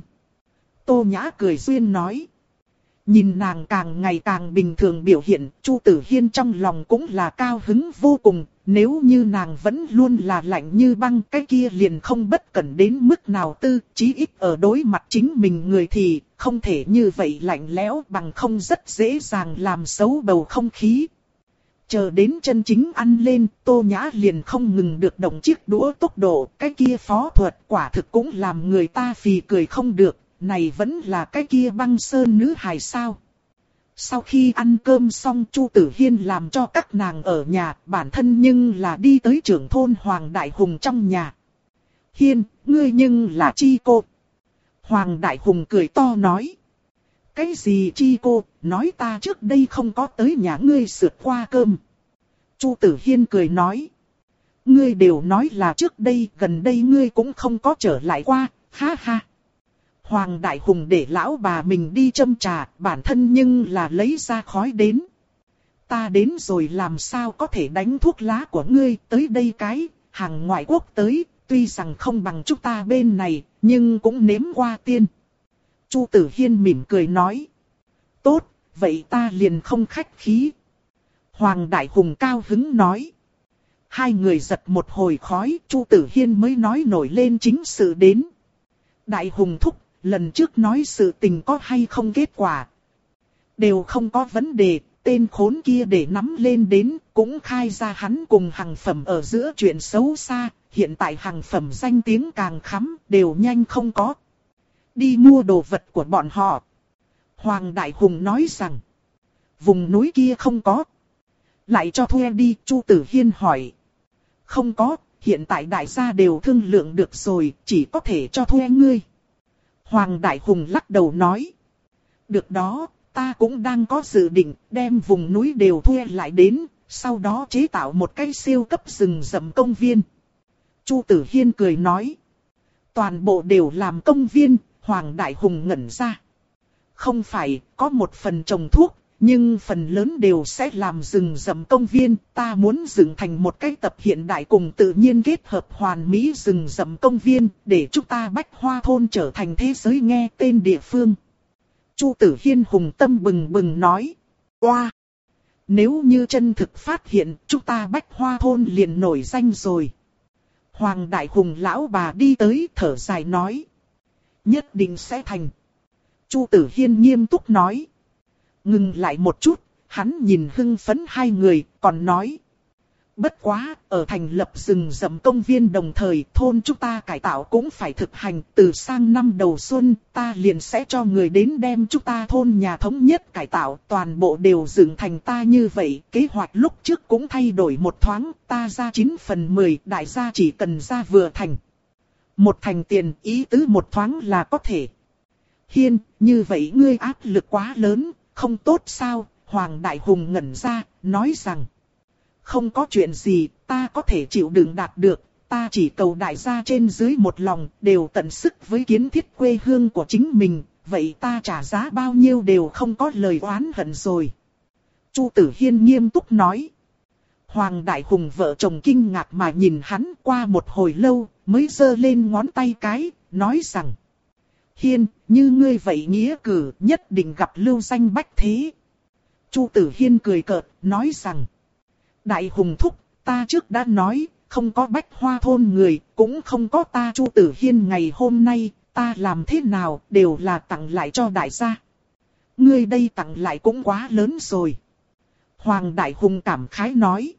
Tô Nhã cười duyên nói. Nhìn nàng càng ngày càng bình thường biểu hiện, Chu Tử Hiên trong lòng cũng là cao hứng vô cùng. Nếu như nàng vẫn luôn là lạnh như băng, cái kia liền không bất cẩn đến mức nào tư, chí ít ở đối mặt chính mình người thì không thể như vậy lạnh lẽo, bằng không rất dễ dàng làm xấu bầu không khí. Chờ đến chân chính ăn lên, Tô Nhã liền không ngừng được động chiếc đũa tốc độ, cái kia phó thuật quả thực cũng làm người ta phì cười không được. Này vẫn là cái kia băng sơn nữ hài sao? Sau khi ăn cơm xong, Chu Tử Hiên làm cho các nàng ở nhà, bản thân nhưng là đi tới trưởng thôn Hoàng Đại Hùng trong nhà. Hiên, ngươi nhưng là chi cô? Hoàng Đại Hùng cười to nói. Cái gì chi cô, nói ta trước đây không có tới nhà ngươi sượt qua cơm. Chu Tử Hiên cười nói. Ngươi đều nói là trước đây, gần đây ngươi cũng không có trở lại qua, ha ha. Hoàng Đại Hùng để lão bà mình đi châm trà, bản thân nhưng là lấy ra khói đến. Ta đến rồi làm sao có thể đánh thuốc lá của ngươi, tới đây cái, hàng ngoại quốc tới, tuy rằng không bằng chúng ta bên này, nhưng cũng nếm qua tiên. Chu Tử Hiên mỉm cười nói. Tốt, vậy ta liền không khách khí. Hoàng Đại Hùng cao hứng nói. Hai người giật một hồi khói, Chu Tử Hiên mới nói nổi lên chính sự đến. Đại Hùng thúc, lần trước nói sự tình có hay không kết quả. Đều không có vấn đề, tên khốn kia để nắm lên đến, cũng khai ra hắn cùng hàng phẩm ở giữa chuyện xấu xa, hiện tại hàng phẩm danh tiếng càng khắm, đều nhanh không có. Đi mua đồ vật của bọn họ. Hoàng Đại Hùng nói rằng, vùng núi kia không có. Lại cho thuê đi, Chu Tử Hiên hỏi. Không có, hiện tại đại gia đều thương lượng được rồi, chỉ có thể cho thuê ngươi. Hoàng Đại Hùng lắc đầu nói. Được đó, ta cũng đang có dự định đem vùng núi đều thuê lại đến, sau đó chế tạo một cái siêu cấp rừng rậm công viên. Chu Tử Hiên cười nói. Toàn bộ đều làm công viên, Hoàng Đại Hùng ngẩn ra. Không phải, có một phần trồng thuốc, nhưng phần lớn đều sẽ làm rừng rậm công viên. Ta muốn dựng thành một cái tập hiện đại cùng tự nhiên kết hợp hoàn mỹ rừng rậm công viên, để chúng ta Bách Hoa Thôn trở thành thế giới nghe tên địa phương. Chu Tử Hiên hùng tâm bừng bừng nói. Oa! Nếu như chân thực phát hiện, chúng ta Bách Hoa Thôn liền nổi danh rồi. Hoàng Đại Hùng lão bà đi tới thở dài nói. Nhất định sẽ thành. Chu Tử Hiên nghiêm túc nói. Ngừng lại một chút, hắn nhìn hưng phấn hai người, còn nói. Bất quá, ở thành lập rừng rậm công viên đồng thời, thôn chúng ta cải tạo cũng phải thực hành. Từ sang năm đầu xuân, ta liền sẽ cho người đến đem chúng ta thôn nhà thống nhất cải tạo. Toàn bộ đều dựng thành ta như vậy. Kế hoạch lúc trước cũng thay đổi một thoáng, ta ra chín phần mười, đại gia chỉ cần ra vừa thành. Một thành tiền, ý tứ một thoáng là có thể. Hiên, như vậy ngươi áp lực quá lớn, không tốt sao? Hoàng Đại Hùng ngẩn ra, nói rằng. Không có chuyện gì, ta có thể chịu đựng đạt được, ta chỉ cầu đại gia trên dưới một lòng, đều tận sức với kiến thiết quê hương của chính mình, vậy ta trả giá bao nhiêu đều không có lời oán hận rồi. Chu Tử Hiên nghiêm túc nói. Hoàng Đại Hùng vợ chồng kinh ngạc mà nhìn hắn qua một hồi lâu, mới giơ lên ngón tay cái, nói rằng. Hiên, như ngươi vậy nghĩa cử nhất định gặp lưu danh bách thế. Chu Tử Hiên cười cợt, nói rằng. Đại hùng thúc, ta trước đã nói, không có Bách Hoa thôn người, cũng không có ta Chu Tử Hiên ngày hôm nay, ta làm thế nào đều là tặng lại cho đại gia. Ngươi đây tặng lại cũng quá lớn rồi. Hoàng Đại Hùng cảm khái nói.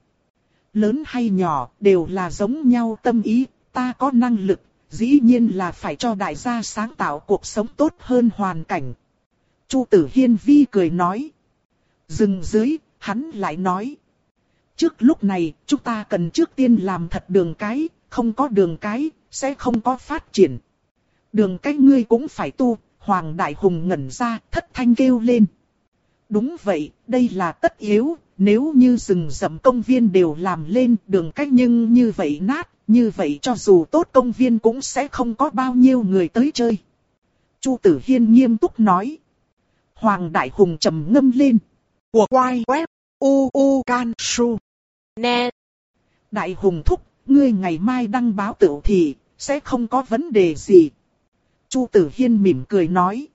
Lớn hay nhỏ đều là giống nhau tâm ý, ta có năng lực, dĩ nhiên là phải cho đại gia sáng tạo cuộc sống tốt hơn hoàn cảnh. Chu Tử Hiên vi cười nói. Dừng dưới, hắn lại nói. Trước lúc này, chúng ta cần trước tiên làm thật đường cái, không có đường cái, sẽ không có phát triển. Đường cái ngươi cũng phải tu, Hoàng Đại Hùng ngẩn ra, thất thanh kêu lên. Đúng vậy, đây là tất yếu, nếu như rừng rậm công viên đều làm lên đường cách nhưng như vậy nát, như vậy cho dù tốt công viên cũng sẽ không có bao nhiêu người tới chơi. Chu Tử Hiên nghiêm túc nói. Hoàng Đại Hùng trầm ngâm lên. Của quay web, u u can su. Nè. Đại Hùng thúc, ngươi ngày mai đăng báo tửu thì, sẽ không có vấn đề gì. Chu Tử Hiên mỉm cười nói.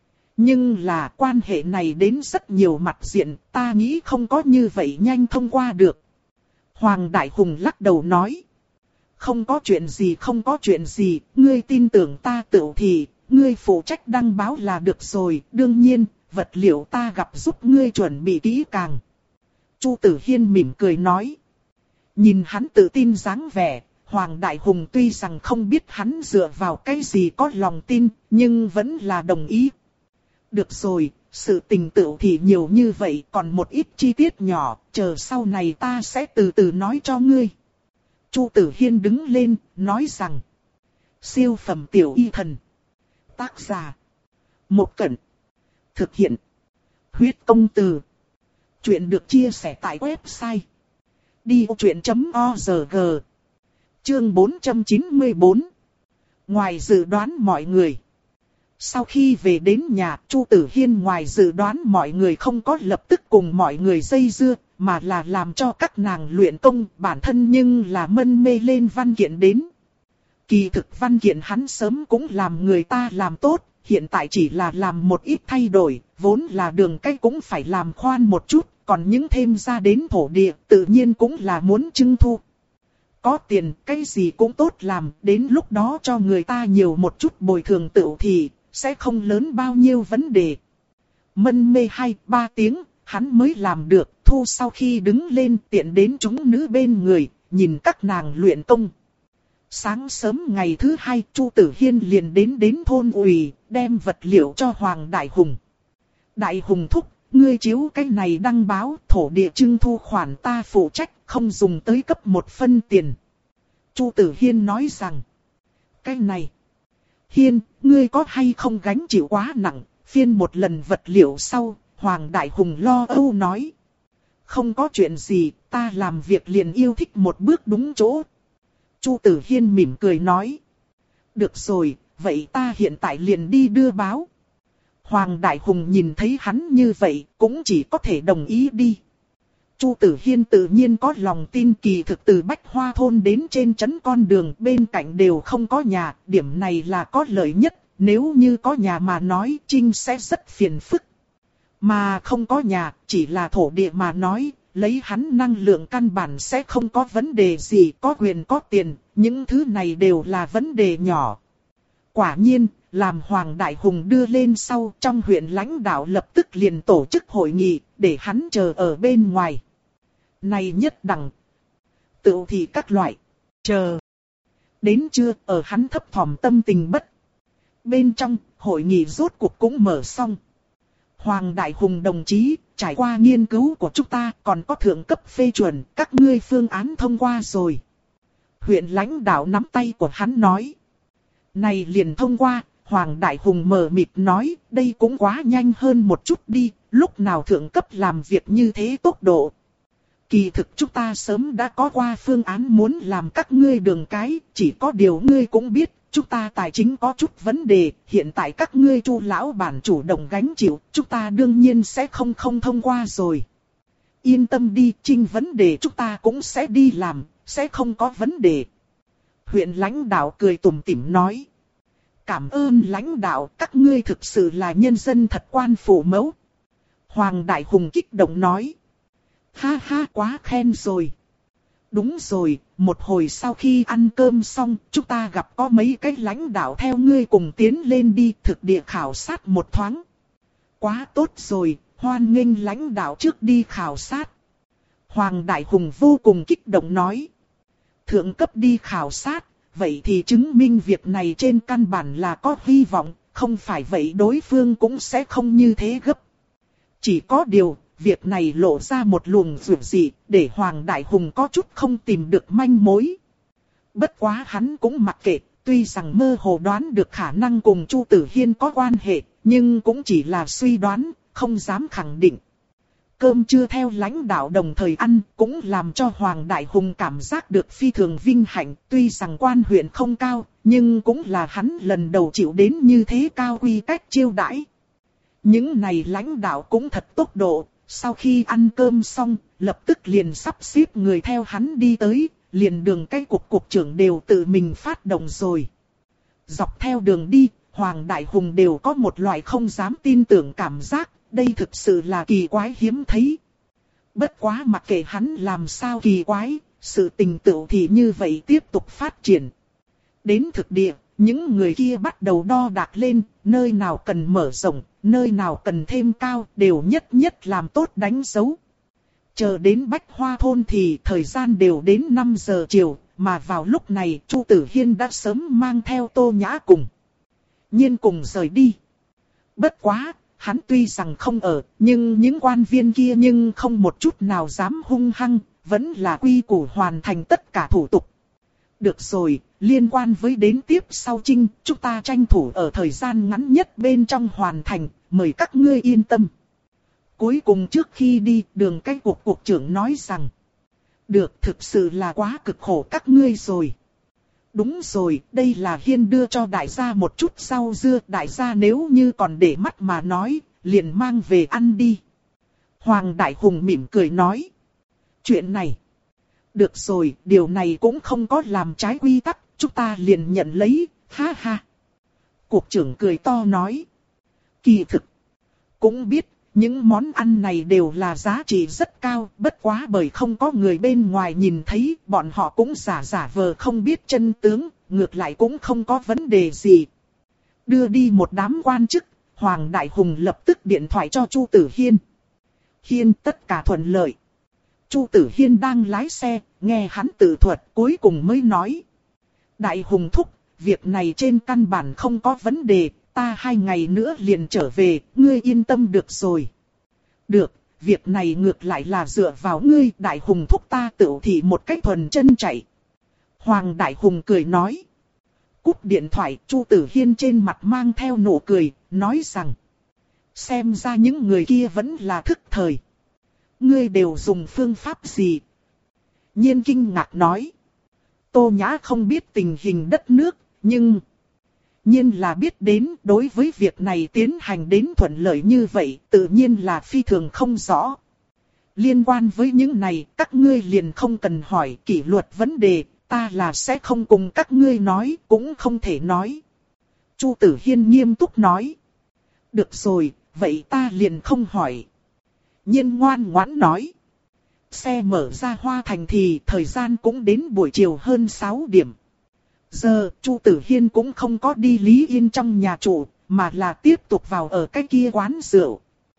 Nhưng là quan hệ này đến rất nhiều mặt diện, ta nghĩ không có như vậy nhanh thông qua được. Hoàng Đại Hùng lắc đầu nói. Không có chuyện gì không có chuyện gì, ngươi tin tưởng ta tửu thì, ngươi phụ trách đăng báo là được rồi, đương nhiên, vật liệu ta gặp giúp ngươi chuẩn bị kỹ càng. Chu Tử Hiên mỉm cười nói. Nhìn hắn tự tin dáng vẻ, Hoàng Đại Hùng tuy rằng không biết hắn dựa vào cái gì có lòng tin, nhưng vẫn là đồng ý. Được rồi, sự tình tựu thì nhiều như vậy, còn một ít chi tiết nhỏ, chờ sau này ta sẽ từ từ nói cho ngươi. Chu Tử Hiên đứng lên, nói rằng. Siêu phẩm tiểu y thần. Tác giả. Một Cẩn. Thực hiện. Huyết công từ. Chuyện được chia sẻ tại website. đi ô chuyện chấm org. Chương bốn trăm chín mươi bốn. Ngoài dự đoán mọi người. Sau khi về đến nhà, Chu Tử Hiên ngoài dự đoán mọi người không có lập tức cùng mọi người dây dưa, mà là làm cho các nàng luyện công, bản thân nhưng là mân mê lên văn kiện đến. Kỳ thực văn kiện hắn sớm cũng làm người ta làm tốt, hiện tại chỉ là làm một ít thay đổi, vốn là đường cách cũng phải làm khoan một chút, còn những thêm ra đến thổ địa tự nhiên cũng là muốn trưng thu. Có tiền, cái gì cũng tốt làm, đến lúc đó cho người ta nhiều một chút bồi thường tựu thì, sẽ không lớn bao nhiêu vấn đề. Mân mê hai, ba tiếng, hắn mới làm được, thu sau khi đứng lên tiện đến chúng nữ bên người, nhìn các nàng luyện công. Sáng sớm ngày thứ hai, Chu Tử Hiên liền đến đến thôn ủy, đem vật liệu cho Hoàng Đại Hùng. Đại Hùng thúc, ngươi chiếu cái này đăng báo, thổ địa trưng thu khoản ta phụ trách, không dùng tới cấp một phân tiền. Chu Tử Hiên nói rằng, cái này, Hiên, ngươi có hay không gánh chịu quá nặng, phiên một lần vật liệu sau, Hoàng Đại Hùng lo âu nói. Không có chuyện gì, ta làm việc liền yêu thích một bước đúng chỗ. Chu Tử Hiên mỉm cười nói. Được rồi, vậy ta hiện tại liền đi đưa báo. Hoàng Đại Hùng nhìn thấy hắn như vậy, cũng chỉ có thể đồng ý đi. Chu Tử Hiên tự nhiên có lòng tin, kỳ thực từ Bách Hoa thôn đến trên trấn con đường bên cạnh đều không có nhà, điểm này là có lợi nhất, nếu như có nhà mà nói Trinh sẽ rất phiền phức. Mà không có nhà, chỉ là thổ địa mà nói, lấy hắn năng lượng căn bản sẽ không có vấn đề gì, có quyền có tiền, những thứ này đều là vấn đề nhỏ. Quả nhiên, làm Hoàng Đại Hùng đưa lên sau, trong huyện lãnh đạo lập tức liền tổ chức hội nghị, để hắn chờ ở bên ngoài. Này nhất đẳng, tựu thì các loại, chờ. Đến trưa, ở hắn thấp thỏm tâm tình bất. Bên trong, hội nghị rốt cuộc cũng mở xong. Hoàng Đại Hùng đồng chí, trải qua nghiên cứu của chúng ta, còn có thượng cấp phê chuẩn, các ngươi phương án thông qua rồi. Huyện lãnh đạo nắm tay của hắn nói. Này liền thông qua, Hoàng Đại Hùng mờ mịt nói, đây cũng quá nhanh hơn một chút đi, lúc nào thượng cấp làm việc như thế tốc độ. Kỳ thực chúng ta sớm đã có qua phương án muốn làm các ngươi đường cái, chỉ có điều ngươi cũng biết, chúng ta tài chính có chút vấn đề, hiện tại các ngươi Chu lão bản chủ động gánh chịu, chúng ta đương nhiên sẽ không không thông qua rồi. Yên tâm đi, Trinh vấn đề chúng ta cũng sẽ đi làm, sẽ không có vấn đề. Huyện lãnh đạo cười tủm tỉm nói. cảm ơn lãnh đạo, các ngươi thực sự là nhân dân thật quan phủ mẫu. Hoàng Đại Hùng kích động nói. Ha ha, quá khen rồi. Đúng rồi, một hồi sau khi ăn cơm xong, chúng ta gặp có mấy cái lãnh đạo theo ngươi cùng tiến lên đi thực địa khảo sát một thoáng. Quá tốt rồi, hoan nghênh lãnh đạo trước đi khảo sát. Hoàng Đại Hùng vô cùng kích động nói. Thượng cấp đi khảo sát, vậy thì chứng minh việc này trên căn bản là có hy vọng, không phải vậy đối phương cũng sẽ không như thế gấp. Chỉ có điều, việc này lộ ra một luồng dữ dị, để Hoàng Đại Hùng có chút không tìm được manh mối. Bất quá hắn cũng mặc kệ, tuy rằng mơ hồ đoán được khả năng cùng Chu Tử Hiên có quan hệ, nhưng cũng chỉ là suy đoán, không dám khẳng định. Cơm trưa theo lãnh đạo đồng thời ăn, cũng làm cho Hoàng Đại Hùng cảm giác được phi thường vinh hạnh, tuy rằng quan huyện không cao, nhưng cũng là hắn lần đầu chịu đến như thế cao quy cách chiêu đãi. Những này lãnh đạo cũng thật tốc độ, sau khi ăn cơm xong, lập tức liền sắp xếp người theo hắn đi tới, liền đường cái cục cục trưởng đều tự mình phát động rồi. Dọc theo đường đi, Hoàng Đại Hùng đều có một loại không dám tin tưởng cảm giác, đây thực sự là kỳ quái hiếm thấy. Bất quá mặc kệ hắn làm sao kỳ quái, sự tình tựu thì như vậy tiếp tục phát triển. Đến thực địa, những người kia bắt đầu đo đạc lên, nơi nào cần mở rộng, nơi nào cần thêm cao, đều nhất nhất làm tốt đánh dấu. Chờ đến Bách Hoa Thôn thì thời gian đều đến năm giờ chiều, mà vào lúc này Chu Tử Hiên đã sớm mang theo Tô Nhã cùng Nhiên cùng rời đi. Bất quá, hắn tuy rằng không ở, nhưng những quan viên kia nhưng không một chút nào dám hung hăng, vẫn là quy củ hoàn thành tất cả thủ tục. Được rồi, liên quan với đến tiếp sau chinh, chúng ta tranh thủ ở thời gian ngắn nhất bên trong hoàn thành, mời các ngươi yên tâm. Cuối cùng trước khi đi, đường cái cục cục trưởng nói rằng, được, thực sự là quá cực khổ các ngươi rồi. Đúng rồi, đây là Hiên đưa cho đại gia một chút rau dưa, đại gia nếu như còn để mắt mà nói, liền mang về ăn đi. Hoàng Đại Hùng mỉm cười nói, chuyện này, được rồi, điều này cũng không có làm trái quy tắc, chúng ta liền nhận lấy, ha ha. Cục trưởng cười to nói, kỳ thực, cũng biết, những món ăn này đều là giá trị rất cao, bất quá bởi không có người bên ngoài nhìn thấy, bọn họ cũng giả giả vờ không biết chân tướng, ngược lại cũng không có vấn đề gì. Đưa đi một đám quan chức, Hoàng Đại Hùng lập tức điện thoại cho Chu Tử Hiên. Hiên, tất cả thuận lợi. Chu Tử Hiên đang lái xe, nghe hắn tự thuật cuối cùng mới nói. Đại Hùng thúc, việc này trên căn bản không có vấn đề, ta hai ngày nữa liền trở về, ngươi yên tâm được rồi. Được, việc này ngược lại là dựa vào ngươi, Đại Hùng thúc ta tự thị một cách thuần chân chạy. Hoàng Đại Hùng cười nói. Cúp điện thoại, Chu Tử Hiên trên mặt mang theo nụ cười, nói rằng. Xem ra những người kia vẫn là thức thời. Ngươi đều dùng phương pháp gì? Nhiên kinh ngạc nói. Tô Nhã không biết tình hình đất nước, nhưng nhiên là biết đến đối với việc này tiến hành đến thuận lợi như vậy, tự nhiên là phi thường không rõ. Liên quan với những này, các ngươi liền không cần hỏi kỷ luật vấn đề, ta là sẽ không cùng các ngươi nói, cũng không thể nói. Chu Tử Hiên nghiêm túc nói. Được rồi, vậy ta liền không hỏi. Nhiên ngoan ngoãn nói. Xe mở ra Hoa Thành thì thời gian cũng đến buổi chiều hơn sáu điểm. Giờ, Chu Tử Hiên cũng không có đi Lý Yên trong nhà chủ, mà là tiếp tục vào ở cái kia quán rượu.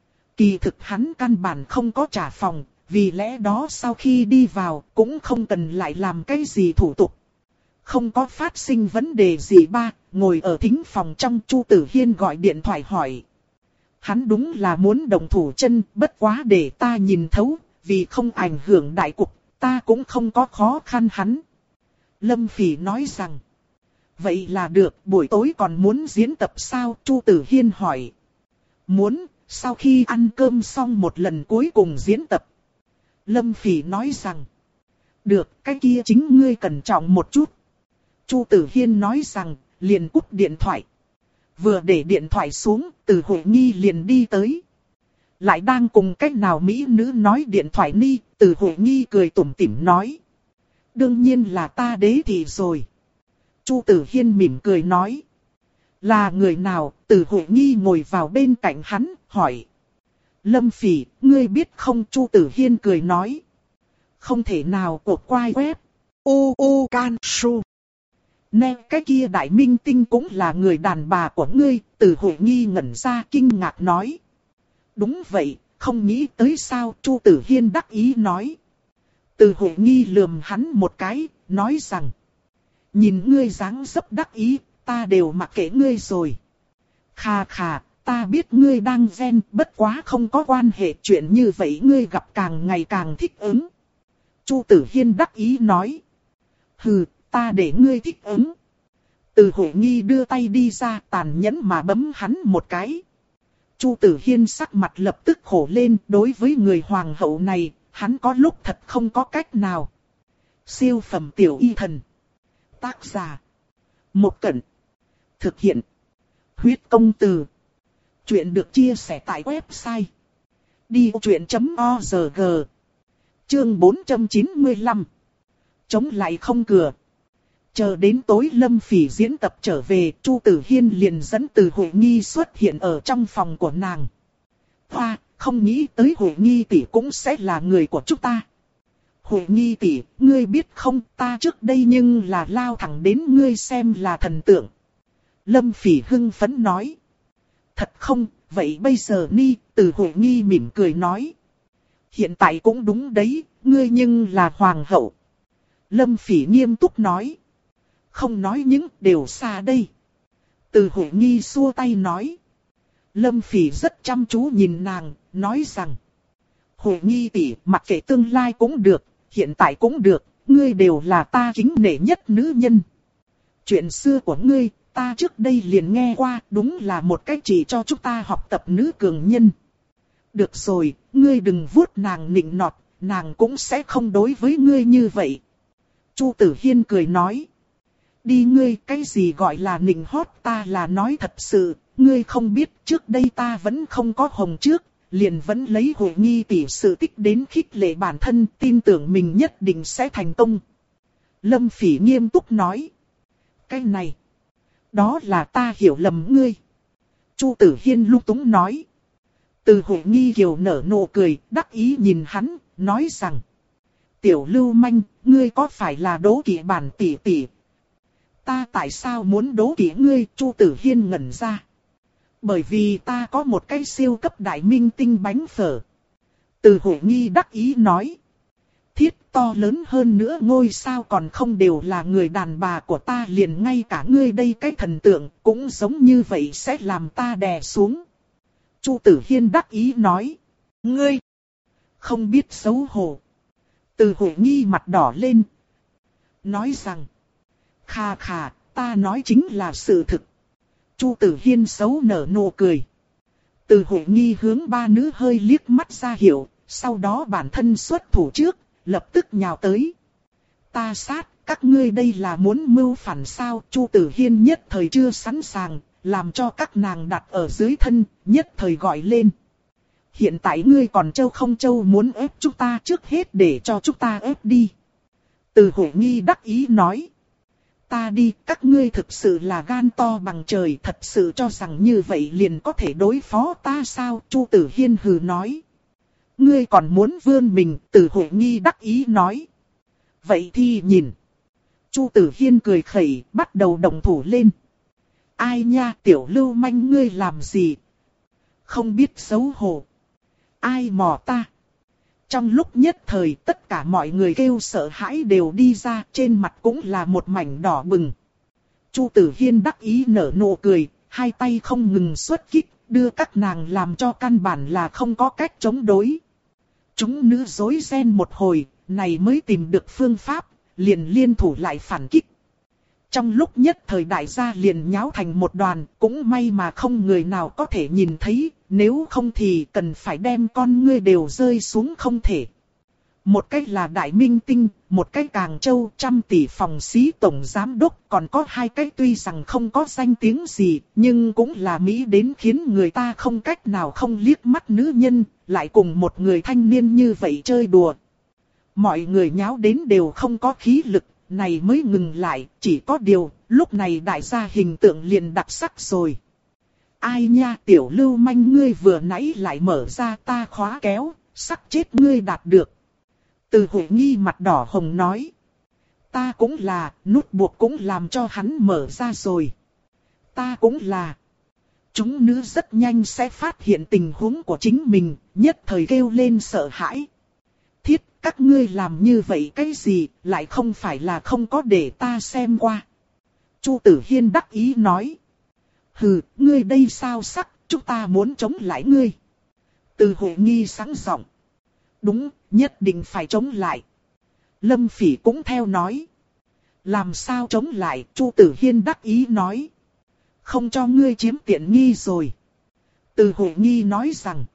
Kỳ thực hắn căn bản không có trả phòng, vì lẽ đó sau khi đi vào cũng không cần lại làm cái gì thủ tục. Không có phát sinh vấn đề gì ba, ngồi ở thính phòng trong Chu Tử Hiên gọi điện thoại hỏi. Hắn đúng là muốn đồng thủ chân, bất quá để ta nhìn thấu, vì không ảnh hưởng đại cục, ta cũng không có khó khăn hắn. Lâm Phỉ nói rằng, vậy là được, buổi tối còn muốn diễn tập sao? Chu Tử Hiên hỏi. Muốn, sau khi ăn cơm xong một lần cuối cùng diễn tập. Lâm Phỉ nói rằng, được, cái kia chính ngươi cẩn trọng một chút. Chu Tử Hiên nói rằng, liền cúp điện thoại. Vừa để điện thoại xuống, Từ Huệ Nghi liền đi tới. Lại đang cùng cách nào mỹ nữ nói điện thoại ni, Từ Huệ Nghi cười tủm tỉm nói. Đương nhiên là ta đế thị rồi. Chu Tử Hiên mỉm cười nói. Là người nào? Từ Huệ Nghi ngồi vào bên cạnh hắn, hỏi. Lâm Phỉ, ngươi biết không? Chu Tử Hiên cười nói. Không thể nào. Cột quai web. U U Can Su. Nè, cái kia đại minh tinh cũng là người đàn bà của ngươi. Từ Huệ Nghi ngẩn ra kinh ngạc nói. Đúng vậy, không nghĩ tới sao? Chu Tử Hiên đắc ý nói. Từ Huệ Nghi lườm hắn một cái, nói rằng. Nhìn ngươi dáng dấp đắc ý, ta đều mặc kệ ngươi rồi. Khà khà, ta biết ngươi đang ghen, bất quá không có quan hệ, chuyện như vậy ngươi gặp càng ngày càng thích ứng. Chu Tử Hiên đắc ý nói. Hừ, ta để ngươi thích ứng. Từ Huệ Nghi đưa tay đi ra, tàn nhẫn mà bấm hắn một cái. Chu Tử Hiên sắc mặt lập tức khổ lên, đối với người hoàng hậu này, hắn có lúc thật không có cách nào. Siêu phẩm tiểu y thần. Tác giả. Một Cẩn. Thực hiện. Huyết công từ. Chuyện được chia sẻ tại website. đi vô chuyện chấm org. Chương bốn trăm chín mươi lăm. Chống lại không cửa. Chờ đến tối Lâm Phỉ diễn tập trở về, Chu Tử Hiên liền dẫn Từ Huệ Nghi xuất hiện ở trong phòng của nàng. Hoa, không nghĩ tới Huệ Nghi tỷ cũng sẽ là người của chúng ta. Huệ Nghi tỷ, ngươi biết không, ta trước đây nhưng là lao thẳng đến ngươi xem là thần tượng. Lâm Phỉ hưng phấn nói. Thật không, vậy bây giờ ni? Từ Huệ Nghi mỉm cười nói. Hiện tại cũng đúng đấy, ngươi nhưng là hoàng hậu. Lâm Phỉ nghiêm túc nói. Không nói những đều xa đây. Từ Huệ Nghi xua tay nói. Lâm Phỉ rất chăm chú nhìn nàng, nói rằng. Huệ Nghi tỷ, mặc kệ tương lai cũng được, hiện tại cũng được, ngươi đều là ta kính nể nhất nữ nhân. Chuyện xưa của ngươi, ta trước đây liền nghe qua, đúng là một cách chỉ cho chúng ta học tập nữ cường nhân. Được rồi, ngươi đừng vuốt nàng nịnh nọt, nàng cũng sẽ không đối với ngươi như vậy. Chu Tử Hiên cười nói. Đi ngươi, cái gì gọi là nịnh hót, ta là nói thật sự, ngươi không biết trước đây ta vẫn không có hồng trước, liền vẫn lấy Huệ Nghi tỷ sự tích đến khích lệ bản thân, tin tưởng mình nhất định sẽ thành công. Lâm Phỉ nghiêm túc nói. Cái này, đó là ta hiểu lầm ngươi. Chu Tử Hiên lung túng nói. Từ Huệ Nghi kiều nở nụ cười, đắc ý nhìn hắn, nói rằng. Tiểu lưu manh, ngươi có phải là đố kỵ bản tỷ tỷ? Ta tại sao muốn đố kỵ ngươi? Chu Tử Hiên ngẩn ra. Bởi vì ta có một cái siêu cấp đại minh tinh bánh phở. Từ Huệ Nghi đắc ý nói. Thiết to lớn hơn nữa ngôi sao còn không đều là người đàn bà của ta, liền ngay cả ngươi đây cái thần tượng cũng giống như vậy sẽ làm ta đè xuống. Chu Tử Hiên đắc ý nói. Ngươi không biết xấu hổ. Từ Huệ Nghi mặt đỏ lên. Nói rằng. Khà khà, ta nói chính là sự thực. Chu Tử Hiên xấu nở nụ cười. Từ Huệ Nghi hướng ba nữ hơi liếc mắt ra hiệu, sau đó bản thân xuất thủ trước, lập tức nhào tới. Ta sát, các ngươi đây là muốn mưu phản sao? Chu Tử Hiên nhất thời chưa sẵn sàng, làm cho các nàng đặt ở dưới thân, nhất thời gọi lên. Hiện tại ngươi còn châu không châu muốn ép chúng ta, trước hết để cho chúng ta ép đi. Từ Huệ Nghi đắc ý nói. Ta đi, các ngươi thực sự là gan to bằng trời, thật sự cho rằng như vậy liền có thể đối phó ta sao? Chu Tử Hiên hừ nói. Ngươi còn muốn vươn mình? Từ Huệ Nghi đắc ý nói. Vậy thì nhìn. Chu Tử Hiên cười khẩy, bắt đầu động thủ lên. Ai nha, tiểu lưu manh ngươi làm gì? Không biết xấu hổ. Ai mò ta? Trong lúc nhất thời tất cả mọi người kêu sợ hãi đều đi ra, trên mặt cũng là một mảnh đỏ bừng. Chu Tử Hiên đắc ý nở nụ cười, hai tay không ngừng xuất kích, đưa các nàng làm cho căn bản là không có cách chống đối. Chúng nữ rối ren một hồi, này mới tìm được phương pháp, liền liên thủ lại phản kích. Trong lúc nhất thời đại gia liền nháo thành một đoàn, cũng may mà không người nào có thể nhìn thấy, nếu không thì cần phải đem con ngươi đều rơi xuống không thể. Một cách là đại minh tinh, một cách càng châu trăm tỷ phòng xí tổng giám đốc, còn có hai cách tuy rằng không có danh tiếng gì, nhưng cũng là mỹ đến khiến người ta không cách nào không liếc mắt nữ nhân, lại cùng một người thanh niên như vậy chơi đùa. Mọi người nháo đến đều không có khí lực. Này mới ngừng lại, chỉ có điều, lúc này đại gia hình tượng liền đặc sắc rồi. Ai nha, tiểu lưu manh, ngươi vừa nãy lại mở ra ta khóa kéo, sắc chết ngươi đạt được. Từ Huệ Nghi mặt đỏ hồng nói. Ta cũng là, nút buộc cũng làm cho hắn mở ra rồi. Ta cũng là. Chúng nữ rất nhanh sẽ phát hiện tình huống của chính mình, nhất thời kêu lên sợ hãi. Thiết, các ngươi làm như vậy cái gì, lại không phải là không có để ta xem qua. Chu Tử Hiên đắc ý nói. Hừ, ngươi đây sao sắc, chúng ta muốn chống lại ngươi. Từ Huệ Nghi sáng giọng. Đúng, nhất định phải chống lại. Lâm Phỉ cũng theo nói. Làm sao chống lại, Chu Tử Hiên đắc ý nói. Không cho ngươi chiếm tiện nghi rồi. Từ Huệ Nghi nói rằng.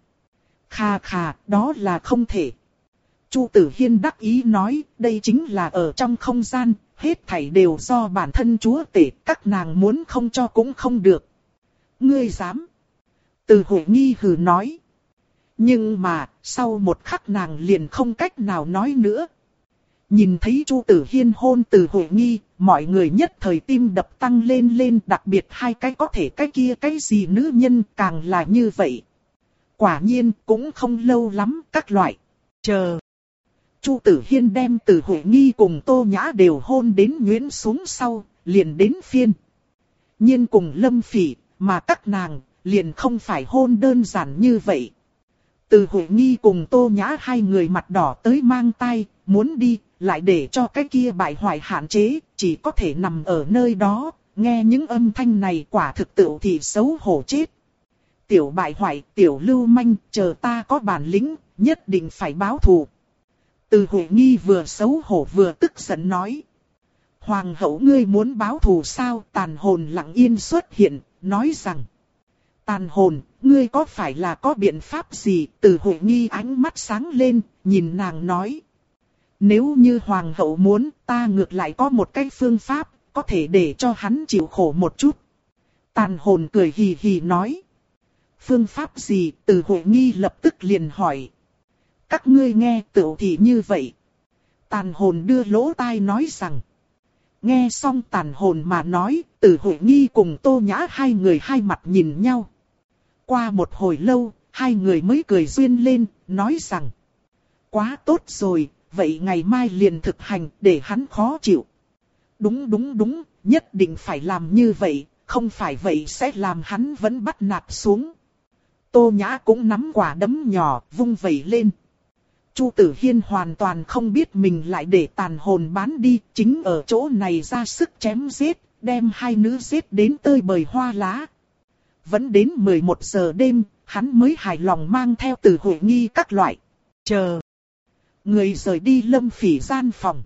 Khà khà, đó là không thể. Chu Tử Hiên đắc ý nói, đây chính là ở trong không gian, hết thảy đều do bản thân chúa tể, các nàng muốn không cho cũng không được. Ngươi dám? Từ Huệ Nghi hừ nói. Nhưng mà, sau một khắc nàng liền không cách nào nói nữa. Nhìn thấy Chu Tử Hiên hôn Từ Huệ Nghi, mọi người nhất thời tim đập tăng lên lên, đặc biệt hai cái có thể cái kia cái gì nữ nhân càng là như vậy. Quả nhiên cũng không lâu lắm, các loại. Chờ. Chu Tử Hiên đem Từ Huệ Nghi cùng Tô Nhã đều hôn đến nhuyễn xuống sau, liền đến phiên. Nhiên cùng Lâm Phỉ, mà các nàng, liền không phải hôn đơn giản như vậy. Từ Huệ Nghi cùng Tô Nhã hai người mặt đỏ tới mang tay, muốn đi, lại để cho cái kia bại hoại hạn chế, chỉ có thể nằm ở nơi đó, nghe những âm thanh này quả thực tự thì xấu hổ chết. Tiểu bại hoại, tiểu lưu manh, chờ ta có bản lĩnh, nhất định phải báo thù. Từ Huệ Nghi vừa xấu hổ vừa tức giận nói. Hoàng hậu ngươi muốn báo thù sao? Tàn hồn lặng yên xuất hiện, nói rằng. Tàn hồn, ngươi có phải là có biện pháp gì? Từ Huệ Nghi ánh mắt sáng lên, nhìn nàng nói. Nếu như hoàng hậu muốn, ta ngược lại có một cái phương pháp, có thể để cho hắn chịu khổ một chút. Tàn hồn cười hì hì nói. Phương pháp gì? Từ Huệ Nghi lập tức liền hỏi. Các ngươi nghe tựu thì như vậy. Tàn hồn đưa lỗ tai nói rằng. Nghe xong tàn hồn mà nói, Từ Huệ Nghi cùng Tô Nhã hai người hai mặt nhìn nhau. Qua một hồi lâu, hai người mới cười duyên lên, nói rằng. Quá tốt rồi, vậy ngày mai liền thực hành để hắn khó chịu. Đúng đúng đúng, nhất định phải làm như vậy, không phải vậy sẽ làm hắn vẫn bắt nạt xuống. Tô Nhã cũng nắm quả đấm nhỏ, vung vẩy lên. Chu Tử Hiên hoàn toàn không biết mình lại để tàn hồn bán đi, chính ở chỗ này ra sức chém giết, đem hai nữ giết đến tơi bời hoa lá. Vẫn đến mười một giờ đêm, hắn mới hài lòng mang theo Từ Huệ Nghi các loại. Chờ. Người rời đi Lâm Phỉ gian phòng.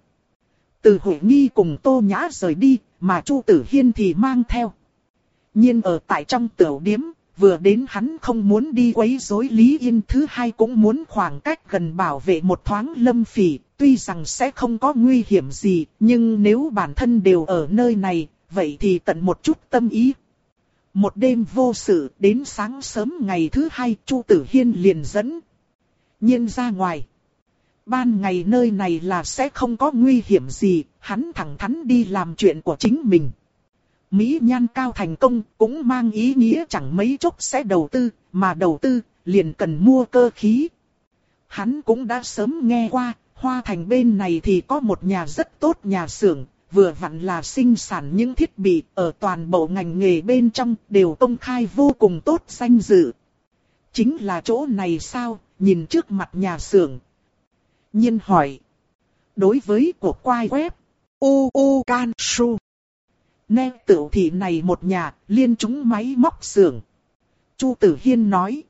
Từ Huệ Nghi cùng Tô Nhã rời đi, mà Chu Tử Hiên thì mang theo. Nhiên ở tại trong tiểu điếm. Vừa đến hắn không muốn đi quấy rối Lý Yên, thứ hai cũng muốn khoảng cách gần bảo vệ một thoáng Lâm Phỉ, tuy rằng sẽ không có nguy hiểm gì, nhưng nếu bản thân đều ở nơi này, vậy thì tận một chút tâm ý. Một đêm vô sự, đến sáng sớm ngày thứ hai, Chu Tử Hiên liền dẫn Nhiên ra ngoài. Ban ngày nơi này là sẽ không có nguy hiểm gì, hắn thẳng thắn đi làm chuyện của chính mình. Mỹ nhan cao thành công cũng mang ý nghĩa chẳng mấy chốc sẽ đầu tư, mà đầu tư liền cần mua cơ khí. Hắn cũng đã sớm nghe qua, Hoa Thành bên này thì có một nhà rất tốt nhà xưởng, vừa vặn là sinh sản những thiết bị ở toàn bộ ngành nghề bên trong đều công khai vô cùng tốt danh dự. Chính là chỗ này sao? Nhìn trước mặt nhà xưởng. Nhiên hỏi. Đối với cuộc quay web u u can su Nè tựu thị này một nhà, liên chúng máy móc xưởng. Chu Tử Hiên nói.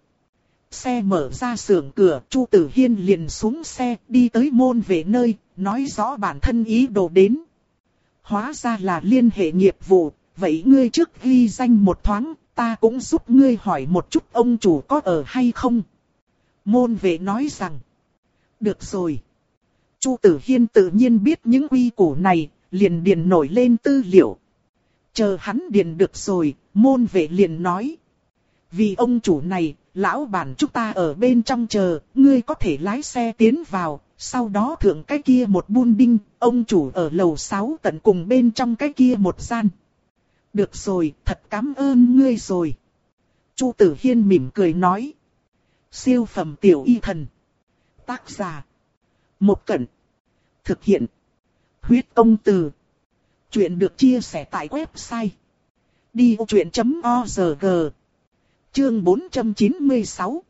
Xe mở ra xưởng cửa, Chu Tử Hiên liền xuống xe, đi tới môn vệ nơi, nói rõ bản thân ý đồ đến. Hóa ra là liên hệ nghiệp vụ, vậy ngươi trước ghi danh một thoáng, ta cũng giúp ngươi hỏi một chút ông chủ có ở hay không. Môn vệ nói rằng. Được rồi. Chu Tử Hiên tự nhiên biết những quy củ này, liền điền nổi lên tư liệu. Chờ hắn điền được rồi, môn vệ liền nói. Vì ông chủ này, lão bản chúng ta ở bên trong chờ, ngươi có thể lái xe tiến vào, sau đó thượng cái kia một building, ông chủ ở lầu sáu tận cùng bên trong cái kia một gian. Được rồi, thật cảm ơn ngươi rồi. Chu Tử Hiên mỉm cười nói. Siêu phẩm tiểu y thần. Tác giả. Một Cẩn. Thực hiện. Huyết công từ. Chuyện được chia sẻ tại website. đi ô chuyện chấm org. Chương bốn trăm chín mươi sáu.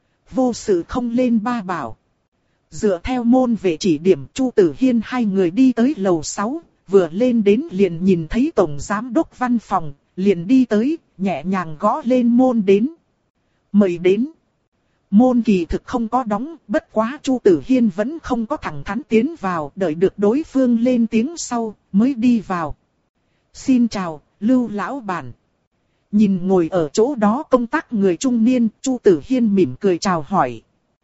Vô sự không lên ba bảo. Dựa theo môn về chỉ điểm, Chu Tử Hiên hai người đi tới lầu sáu, vừa lên đến liền nhìn thấy tổng giám đốc văn phòng, liền đi tới, nhẹ nhàng gõ lên môn đến. Mời đến. Môn kỳ thực không có đóng, bất quá Chu Tử Hiên vẫn không có thẳng thắn tiến vào, đợi được đối phương lên tiếng sau, mới đi vào. Xin chào, Lưu lão bản. Nhìn ngồi ở chỗ đó công tác người trung niên, Chu Tử Hiên mỉm cười chào hỏi.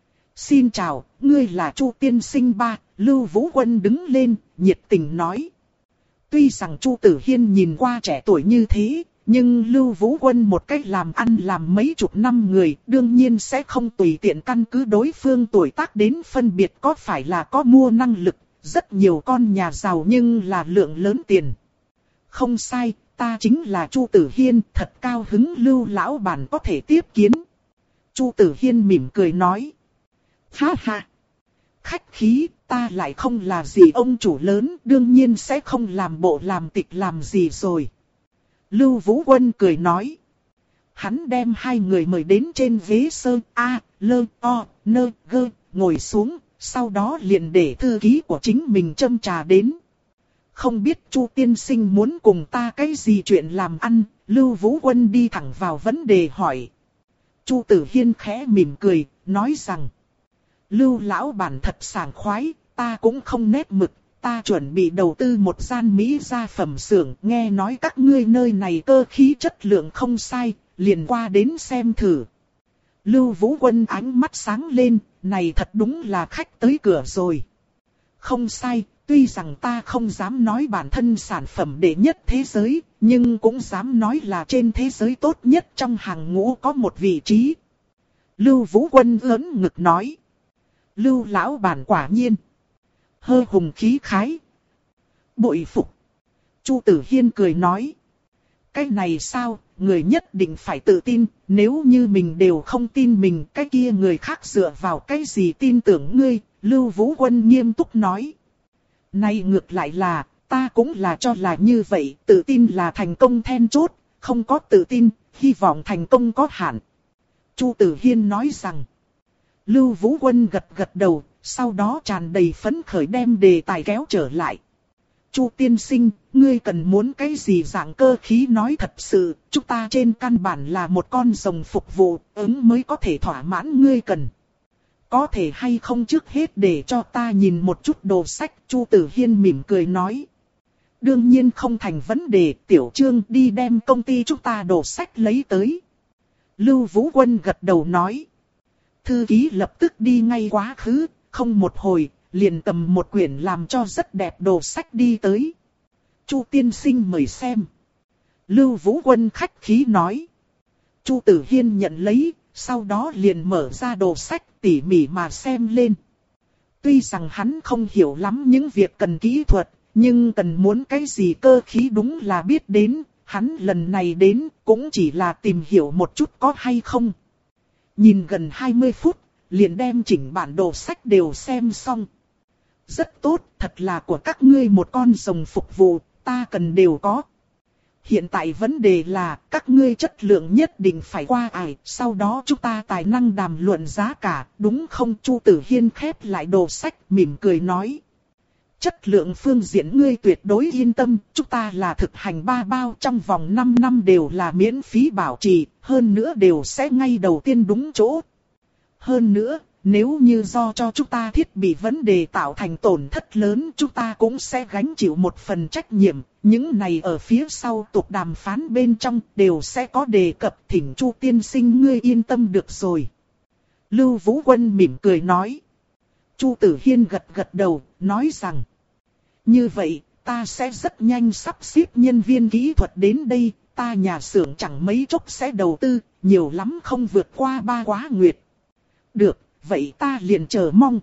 Xin chào, ngươi là Chu tiên sinh ba, Lưu Vũ Quân đứng lên, nhiệt tình nói. Tuy rằng Chu Tử Hiên nhìn qua trẻ tuổi như thế, nhưng Lưu Vũ Quân một cách làm ăn làm mấy chục năm người, đương nhiên sẽ không tùy tiện căn cứ đối phương tuổi tác đến phân biệt có phải là có mua năng lực, rất nhiều con nhà giàu nhưng là lượng lớn tiền. Không sai, ta chính là Chu Tử Hiên, thật cao hứng Lưu lão bản có thể tiếp kiến. Chu Tử Hiên mỉm cười nói. Ha ha! Khách khí, ta lại không là gì ông chủ lớn, đương nhiên sẽ không làm bộ làm tịch làm gì rồi. Lưu Vũ Quân cười nói. Hắn đem hai người mời đến trên ghế sơ A, lơ, o, nơ, gơ, ngồi xuống, sau đó liền để thư ký của chính mình châm trà đến. Không biết Chu tiên sinh muốn cùng ta cái gì chuyện làm ăn, Lưu Vũ Quân đi thẳng vào vấn đề hỏi. Chu Tử Hiên khẽ mỉm cười, nói rằng. Lưu lão bản thật sảng khoái, ta cũng không nét mực, ta chuẩn bị đầu tư một gian Mỹ gia phẩm xưởng, nghe nói các ngươi nơi này cơ khí chất lượng không sai, liền qua đến xem thử. Lưu Vũ Quân ánh mắt sáng lên, này thật đúng là khách tới cửa rồi. Không sai, tuy rằng ta không dám nói bản thân sản phẩm đệ nhất thế giới, nhưng cũng dám nói là trên thế giới tốt nhất trong hàng ngũ có một vị trí. Lưu Vũ Quân ớn ngực nói. Lưu lão bản quả nhiên. Hơi hùng khí khái. Bội phục. Chu Tử Hiên cười nói. Cái này sao, người nhất định phải tự tin, nếu như mình đều không tin mình, cái kia người khác dựa vào cái gì tin tưởng ngươi, Lưu Vũ Quân nghiêm túc nói. Này ngược lại là, ta cũng là cho là như vậy, tự tin là thành công then chốt, không có tự tin, hy vọng thành công có hạn. Chu Tử Hiên nói rằng. Lưu Vũ Quân gật gật đầu, sau đó tràn đầy phấn khởi đem đề tài kéo trở lại. Chu tiên sinh, ngươi cần muốn cái gì dạng cơ khí nói thật sự, chúng ta trên căn bản là một con rồng phục vụ, ứng mới có thể thỏa mãn ngươi cần. Có thể hay không trước hết để cho ta nhìn một chút đồ sách, Chu Tử Hiên mỉm cười nói. Đương nhiên không thành vấn đề, Tiểu Trương đi đem công ty chúng ta đồ sách lấy tới. Lưu Vũ Quân gật đầu nói. Thư ký lập tức đi ngay quá khứ, không một hồi, liền cầm một quyển làm cho rất đẹp đồ sách đi tới. Chu tiên sinh mời xem. Lưu Vũ Quân khách khí nói. Chu Tử Hiên nhận lấy, sau đó liền mở ra đồ sách tỉ mỉ mà xem lên. Tuy rằng hắn không hiểu lắm những việc cần kỹ thuật, nhưng cần muốn cái gì cơ khí đúng là biết đến, hắn lần này đến cũng chỉ là tìm hiểu một chút có hay không. Nhìn gần hai mươi phút, liền đem chỉnh bản đồ sách đều xem xong. Rất tốt, thật là của các ngươi một con rồng phục vụ, ta cần đều có. Hiện tại vấn đề là, các ngươi chất lượng nhất định phải qua ải, sau đó chúng ta tài năng đàm luận giá cả, đúng không? Chu Tử Hiên khép lại đồ sách, mỉm cười nói. Chất lượng phương diện ngươi tuyệt đối yên tâm, chúng ta là thực hành ba bao trong vòng năm năm đều là miễn phí bảo trì, hơn nữa đều sẽ ngay đầu tiên đúng chỗ. Hơn nữa, nếu như do cho chúng ta thiết bị vấn đề tạo thành tổn thất lớn, chúng ta cũng sẽ gánh chịu một phần trách nhiệm, những này ở phía sau tục đàm phán bên trong đều sẽ có đề cập, thỉnh Chu tiên sinh ngươi yên tâm được rồi. Lưu Vũ Quân mỉm cười nói. Chu Tử Hiên gật gật đầu, nói rằng. Như vậy, ta sẽ rất nhanh sắp xếp nhân viên kỹ thuật đến đây, ta nhà xưởng chẳng mấy chốc sẽ đầu tư, nhiều lắm không vượt qua ba quá nguyệt. Được, vậy ta liền chờ mong.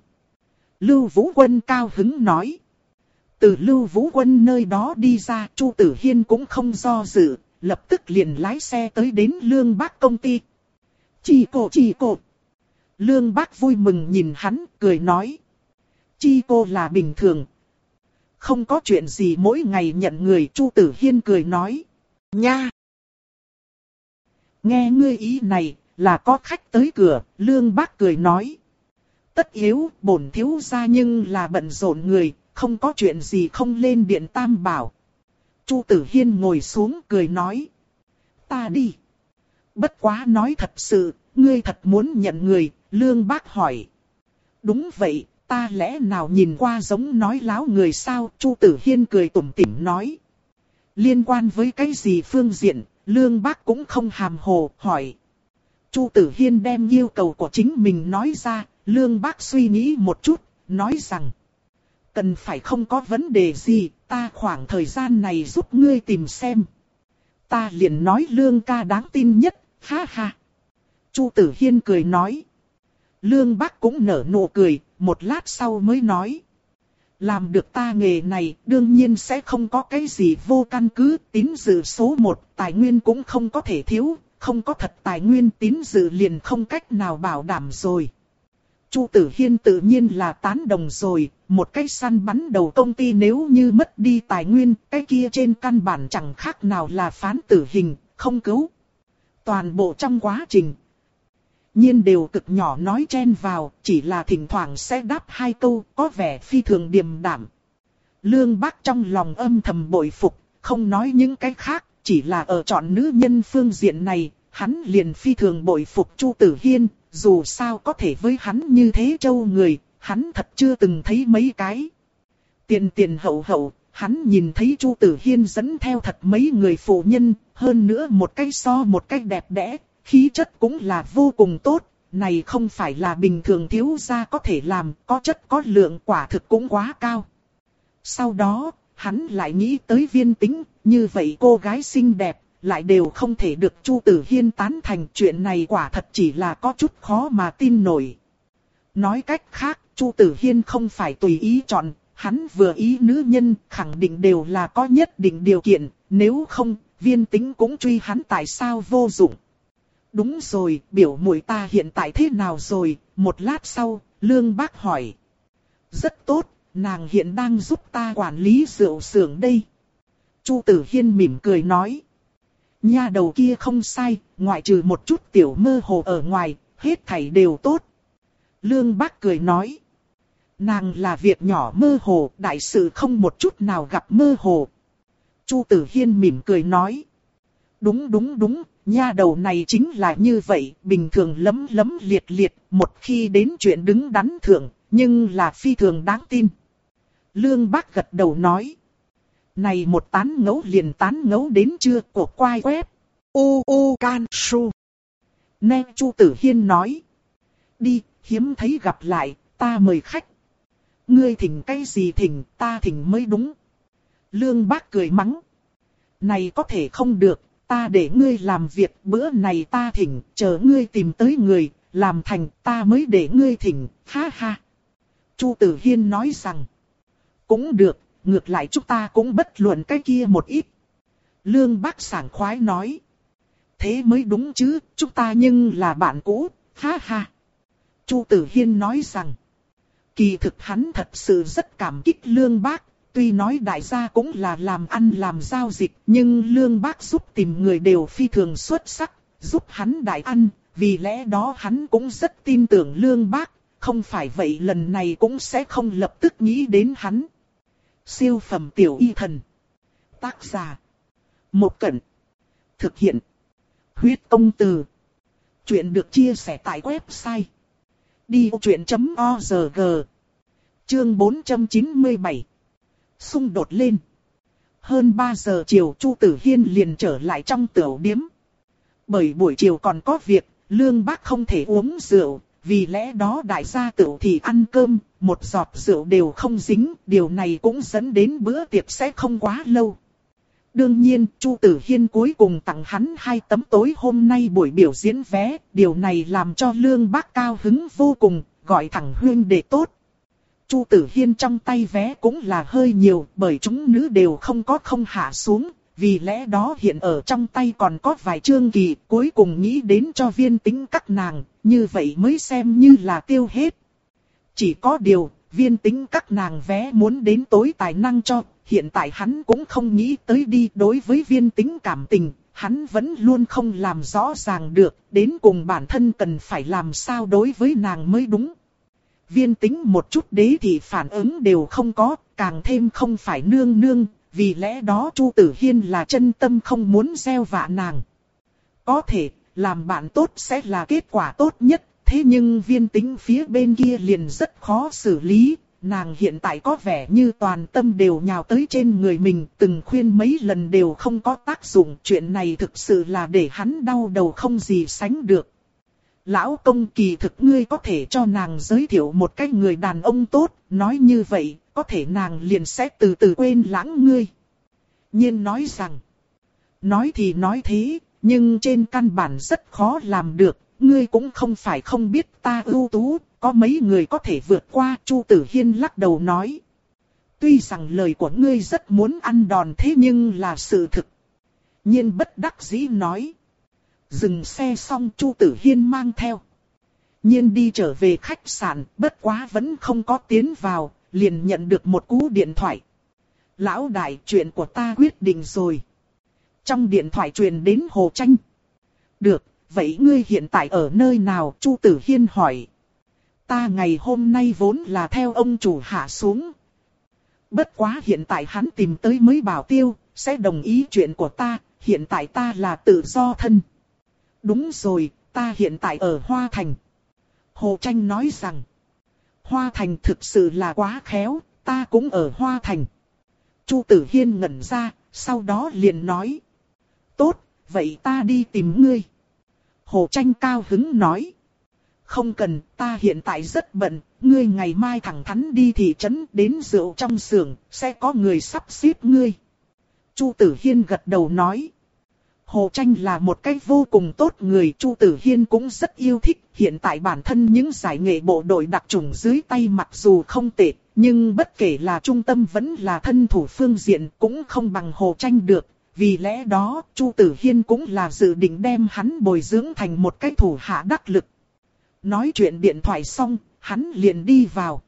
Lưu Vũ Quân cao hứng nói. Từ Lưu Vũ Quân nơi đó đi ra, Chu Tử Hiên cũng không do dự, lập tức liền lái xe tới đến Lương Bác công ty. Chi cô chi cô. Lương Bác vui mừng nhìn hắn, cười nói. Chi cô là bình thường. Không có chuyện gì mỗi ngày nhận người. Chu Tử Hiên cười nói. Nha. Nghe ngươi ý này, là có khách tới cửa. Lương Bác cười nói. Tất yếu, bổn thiếu gia nhưng là bận rộn người, không có chuyện gì không lên điện tam bảo. Chu Tử Hiên ngồi xuống cười nói. Ta đi. Bất quá nói thật sự, ngươi thật muốn nhận người. Lương Bác hỏi. Đúng vậy, ta lẽ nào nhìn qua giống nói láo người sao? Chu Tử Hiên cười tủm tỉm nói. Liên quan với cái gì phương diện, Lương Bác cũng không hàm hồ, hỏi. Chu Tử Hiên đem yêu cầu của chính mình nói ra, Lương Bác suy nghĩ một chút, nói rằng. Cần phải không có vấn đề gì, ta khoảng thời gian này giúp ngươi tìm xem. Ta liền nói Lương ca đáng tin nhất, ha ha. Chu Tử Hiên cười nói. Lương Bác cũng nở nụ cười, một lát sau mới nói. Làm được ta nghề này, đương nhiên sẽ không có cái gì vô căn cứ, tín dự số một, tài nguyên cũng không có thể thiếu, không có thật tài nguyên tín dự liền không cách nào bảo đảm rồi. Chu Tử Hiên tự nhiên là tán đồng rồi, một cái săn bắn đầu công ty nếu như mất đi tài nguyên, cái kia trên căn bản chẳng khác nào là phán tử hình, không cứu. Toàn bộ trong quá trình, nhiên đều cực nhỏ nói chen vào, chỉ là thỉnh thoảng sẽ đáp hai câu, có vẻ phi thường điềm đạm. Lương Bác trong lòng âm thầm bội phục, không nói những cái khác, chỉ là ở chọn nữ nhân phương diện này, hắn liền phi thường bội phục Chu Tử Hiên, dù sao có thể với hắn như thế châu người, hắn thật chưa từng thấy mấy cái. Tiền tiền hậu hậu, hắn nhìn thấy Chu Tử Hiên dẫn theo thật mấy người phụ nhân, hơn nữa một cái so một cái đẹp đẽ, khí chất cũng là vô cùng tốt, này không phải là bình thường thiếu gia có thể làm, có chất có lượng quả thực cũng quá cao. Sau đó, hắn lại nghĩ tới Viên Tĩnh, như vậy cô gái xinh đẹp, lại đều không thể được Chu Tử Hiên tán thành, chuyện này quả thật chỉ là có chút khó mà tin nổi. Nói cách khác, Chu Tử Hiên không phải tùy ý chọn, hắn vừa ý nữ nhân khẳng định đều là có nhất định điều kiện, nếu không, Viên Tĩnh cũng truy hắn tại sao vô dụng. Đúng rồi, biểu muội ta hiện tại thế nào rồi? Một lát sau, Lương Bác hỏi. Rất tốt, nàng hiện đang giúp ta quản lý rượu xưởng đây. Chu Tử Hiên mỉm cười nói. Nha đầu kia không sai, ngoại trừ một chút tiểu mơ hồ ở ngoài, hết thảy đều tốt. Lương Bác cười nói. Nàng là việc nhỏ mơ hồ, đại sự không một chút nào gặp mơ hồ. Chu Tử Hiên mỉm cười nói. Đúng đúng đúng, nha đầu này chính là như vậy, bình thường lấm lấm liệt liệt, một khi đến chuyện đứng đắn thượng, nhưng là phi thường đáng tin. Lương Bác gật đầu nói. Này một tán ngấu liền tán ngấu đến chưa, của quai web. U U Can Su. Nè Chu Tử Hiên nói. Đi, hiếm thấy gặp lại, ta mời khách. Ngươi thỉnh cái gì thỉnh, ta thỉnh mới đúng. Lương Bác cười mắng. Này có thể không được, ta để ngươi làm việc, bữa này ta thỉnh, chờ ngươi tìm tới người, làm thành ta mới để ngươi thỉnh, ha ha. Chu Tử Hiên nói rằng. Cũng được, ngược lại chúng ta cũng bất luận cái kia một ít. Lương Bác sảng khoái nói. Thế mới đúng chứ, chúng ta nhưng là bạn cũ, ha ha. Chu Tử Hiên nói rằng. Kỳ thực hắn thật sự rất cảm kích Lương Bác. Tuy nói đại gia cũng là làm ăn làm giao dịch, nhưng Lương Bác giúp tìm người đều phi thường xuất sắc, giúp hắn đại ăn, vì lẽ đó hắn cũng rất tin tưởng Lương Bác, không phải vậy lần này cũng sẽ không lập tức nghĩ đến hắn. Siêu phẩm tiểu y thần. Tác giả. Một Cẩn. Thực hiện. Huyết Công Từ. Chuyện được chia sẻ tại website. đi ô chuyện chấm o rờ giê. Chương bốn trăm chín mươi bảy. Xung đột lên. Hơn ba giờ chiều Chu Tử Hiên liền trở lại trong tiểu điếm. Bởi buổi chiều còn có việc, Lương Bác không thể uống rượu, vì lẽ đó đại gia tiểu thì ăn cơm, một giọt rượu đều không dính, điều này cũng dẫn đến bữa tiệc sẽ không quá lâu. Đương nhiên, Chu Tử Hiên cuối cùng tặng hắn hai tấm tối hôm nay buổi biểu diễn vé, điều này làm cho Lương Bác cao hứng vô cùng, gọi thẳng huynh đệ tốt. Chu Tử Hiên trong tay vé cũng là hơi nhiều, bởi chúng nữ đều không có không hạ xuống, vì lẽ đó hiện ở trong tay còn có vài chương kỳ, cuối cùng nghĩ đến cho Viên Tĩnh các nàng, như vậy mới xem như là tiêu hết. Chỉ có điều, Viên Tĩnh các nàng vé muốn đến tối tài năng cho, hiện tại hắn cũng không nghĩ tới đi. Đối với Viên Tĩnh cảm tình, hắn vẫn luôn không làm rõ ràng được, đến cùng bản thân cần phải làm sao đối với nàng mới đúng. Viên Tĩnh một chút đế thì phản ứng đều không có, càng thêm không phải nương nương, vì lẽ đó Chu Tử Hiên là chân tâm không muốn gieo vạ nàng. Có thể, làm bạn tốt sẽ là kết quả tốt nhất, thế nhưng Viên Tĩnh phía bên kia liền rất khó xử lý. Nàng hiện tại có vẻ như toàn tâm đều nhào tới trên người mình, từng khuyên mấy lần đều không có tác dụng. Chuyện này thực sự là để hắn đau đầu không gì sánh được. Lão công, kỳ thực ngươi có thể cho nàng giới thiệu một cái người đàn ông tốt, nói như vậy, có thể nàng liền sẽ từ từ quên lãng ngươi. Nhiên nói rằng, nói thì nói thế, nhưng trên căn bản rất khó làm được, ngươi cũng không phải không biết ta ưu tú, có mấy người có thể vượt qua. Chu Tử Hiên lắc đầu nói. Tuy rằng lời của ngươi rất muốn ăn đòn thế nhưng là sự thực. Nhiên bất đắc dĩ nói. Dừng xe xong Chu Tử Hiên mang theo Nhiên đi trở về khách sạn, bất quá vẫn không có tiến vào, liền nhận được một cú điện thoại. Lão đại, chuyện của ta quyết định rồi. Trong điện thoại truyền đến Hồ Tranh. Được, vậy ngươi hiện tại ở nơi nào? Chu Tử Hiên hỏi. Ta ngày hôm nay vốn là theo ông chủ hạ xuống. Bất quá hiện tại hắn tìm tới mới bảo tiêu, sẽ đồng ý chuyện của ta, hiện tại ta là tự do thân. Đúng rồi, ta hiện tại ở Hoa Thành. Hồ Tranh nói rằng, Hoa Thành thực sự là quá khéo, ta cũng ở Hoa Thành. Chu Tử Hiên ngẩn ra, sau đó liền nói. Tốt, vậy ta đi tìm ngươi. Hồ Tranh cao hứng nói. Không cần, ta hiện tại rất bận, ngươi ngày mai thẳng thắn đi thị trấn đến rượu trong xưởng, sẽ có người sắp xếp ngươi. Chu Tử Hiên gật đầu nói. Hồ Tranh là một cái vô cùng tốt người, Chu Tử Hiên cũng rất yêu thích. Hiện tại bản thân những giải nghệ bộ đội đặc chủng dưới tay mặc dù không tệ, nhưng bất kể là trung tâm vẫn là thân thủ phương diện cũng không bằng Hồ Tranh được. Vì lẽ đó, Chu Tử Hiên cũng là dự định đem hắn bồi dưỡng thành một cái thủ hạ đắc lực. Nói chuyện điện thoại xong, hắn liền đi vào.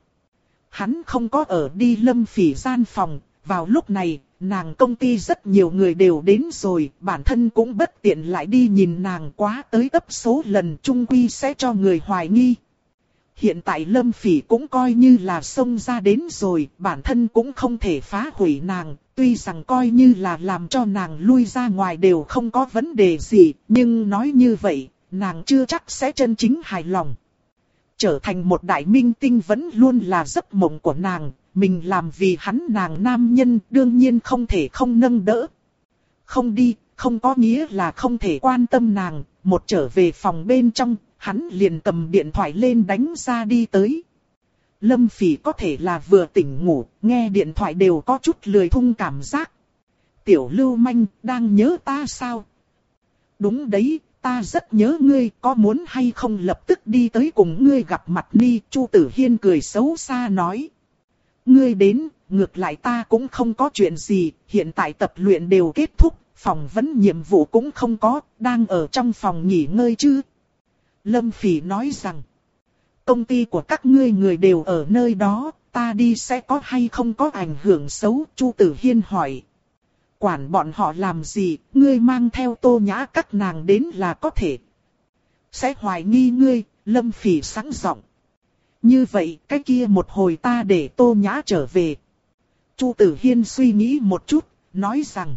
Hắn không có ở đi Lâm Phỉ gian phòng, vào lúc này, nàng công ty rất nhiều người đều đến rồi, bản thân cũng bất tiện lại đi nhìn nàng quá tới tấp số lần chung quy sẽ cho người hoài nghi. Hiện tại Lâm Phỉ cũng coi như là xông ra đến rồi, bản thân cũng không thể phá hủy nàng, tuy rằng coi như là làm cho nàng lui ra ngoài đều không có vấn đề gì, nhưng nói như vậy, nàng chưa chắc sẽ chân chính hài lòng. Trở thành một đại minh tinh vẫn luôn là giấc mộng của nàng, mình làm vì hắn nàng nam nhân đương nhiên không thể không nâng đỡ. Không đi, không có nghĩa là không thể quan tâm nàng, một trở về phòng bên trong, hắn liền cầm điện thoại lên đánh ra đi tới. Lâm Phỉ có thể là vừa tỉnh ngủ, nghe điện thoại đều có chút lười thung cảm giác. Tiểu lưu manh, đang nhớ ta sao? Đúng đấy, ta rất nhớ ngươi, có muốn hay không lập tức đi tới cùng ngươi gặp mặt đi? Chu Tử Hiên cười xấu xa nói. Ngươi đến, ngược lại ta cũng không có chuyện gì, hiện tại tập luyện đều kết thúc, phỏng vấn nhiệm vụ cũng không có, đang ở trong phòng nghỉ ngơi chứ. Lâm Phỉ nói rằng, công ty của các ngươi người đều ở nơi đó, ta đi sẽ có hay không có ảnh hưởng xấu? Chu Tử Hiên hỏi. Quản bọn họ làm gì, ngươi mang theo Tô Nhã các nàng đến là có thể. Sẽ hoài nghi ngươi, Lâm Phỉ sẵn giọng. Như vậy, cái kia một hồi ta để Tô Nhã trở về. Chu Tử Hiên suy nghĩ một chút, nói rằng,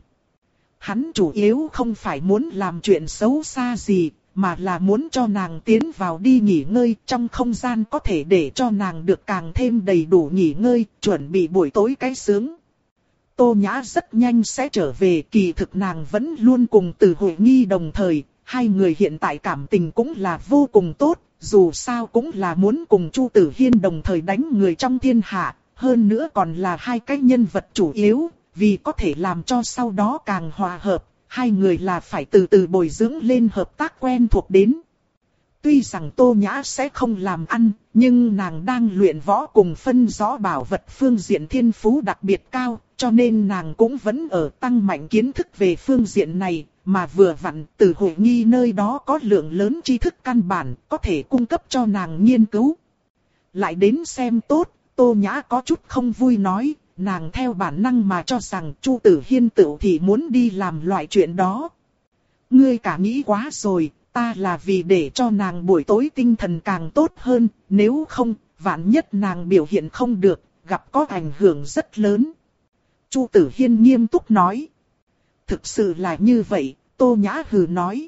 hắn chủ yếu không phải muốn làm chuyện xấu xa gì, mà là muốn cho nàng tiến vào đi nghỉ ngơi, trong không gian có thể để cho nàng được càng thêm đầy đủ nghỉ ngơi, chuẩn bị buổi tối cái sướng. Tô Nhã rất nhanh sẽ trở về, kỳ thực nàng vẫn luôn cùng Từ Hội Nghi đồng thời, hai người hiện tại cảm tình cũng là vô cùng tốt, dù sao cũng là muốn cùng Chu Tử Hiên đồng thời đánh người trong thiên hạ, hơn nữa còn là hai cái nhân vật chủ yếu, vì có thể làm cho sau đó càng hòa hợp, hai người là phải từ từ bồi dưỡng lên hợp tác quen thuộc đến. Tuy rằng Tô Nhã sẽ không làm ăn, nhưng nàng đang luyện võ cùng phân rõ bảo vật phương diện thiên phú đặc biệt cao, cho nên nàng cũng vẫn ở tăng mạnh kiến thức về phương diện này, mà vừa vặn từ Hội Nghi nơi đó có lượng lớn tri thức căn bản có thể cung cấp cho nàng nghiên cứu. Lại đến xem tốt, Tô Nhã có chút không vui nói, nàng theo bản năng mà cho rằng Chu Tử Hiên tự thì muốn đi làm loại chuyện đó. Ngươi cả nghĩ quá rồi, ta là vì để cho nàng buổi tối tinh thần càng tốt hơn, nếu không, vạn nhất nàng biểu hiện không được, gặp có ảnh hưởng rất lớn. Chu Tử Hiên nghiêm túc nói. Thực sự là như vậy, Tô Nhã hừ nói.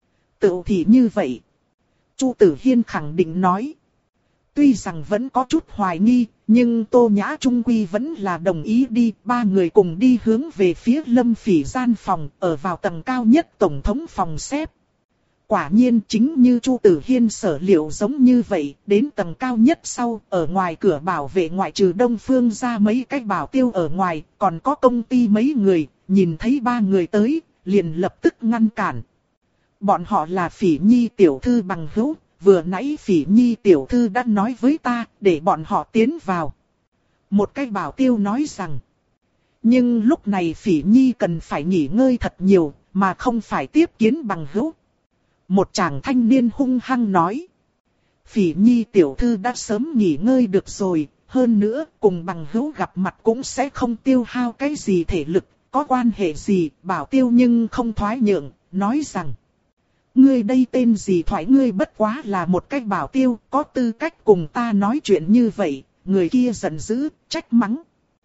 Tự thì như vậy. Chu Tử Hiên khẳng định nói. Tuy rằng vẫn có chút hoài nghi, nhưng Tô Nhã trung quy vẫn là đồng ý đi. Ba người cùng đi hướng về phía Lâm Phỉ gian phòng, ở vào tầng cao nhất tổng thống phòng xếp. Quả nhiên chính như Chu Tử Hiên sở liệu giống như vậy, đến tầng cao nhất sau, ở ngoài cửa bảo vệ ngoại trừ Đông Phương ra mấy cái bảo tiêu ở ngoài, còn có công ty mấy người, nhìn thấy ba người tới, liền lập tức ngăn cản. Bọn họ là Phỉ Nhi tiểu thư bằng hữu, vừa nãy Phỉ Nhi tiểu thư đã nói với ta, để bọn họ tiến vào. Một cái bảo tiêu nói rằng, nhưng lúc này Phỉ Nhi cần phải nghỉ ngơi thật nhiều, mà không phải tiếp kiến bằng hữu. Một chàng thanh niên hung hăng nói. Phỉ Nhi tiểu thư đã sớm nghỉ ngơi được rồi, hơn nữa cùng bằng hữu gặp mặt cũng sẽ không tiêu hao cái gì thể lực, có quan hệ gì, bảo tiêu nhưng không thoái nhượng, nói rằng. Ngươi đây tên gì thoại, ngươi bất quá là một cái bảo tiêu, có tư cách cùng ta nói chuyện như vậy, người kia giận dữ, trách mắng.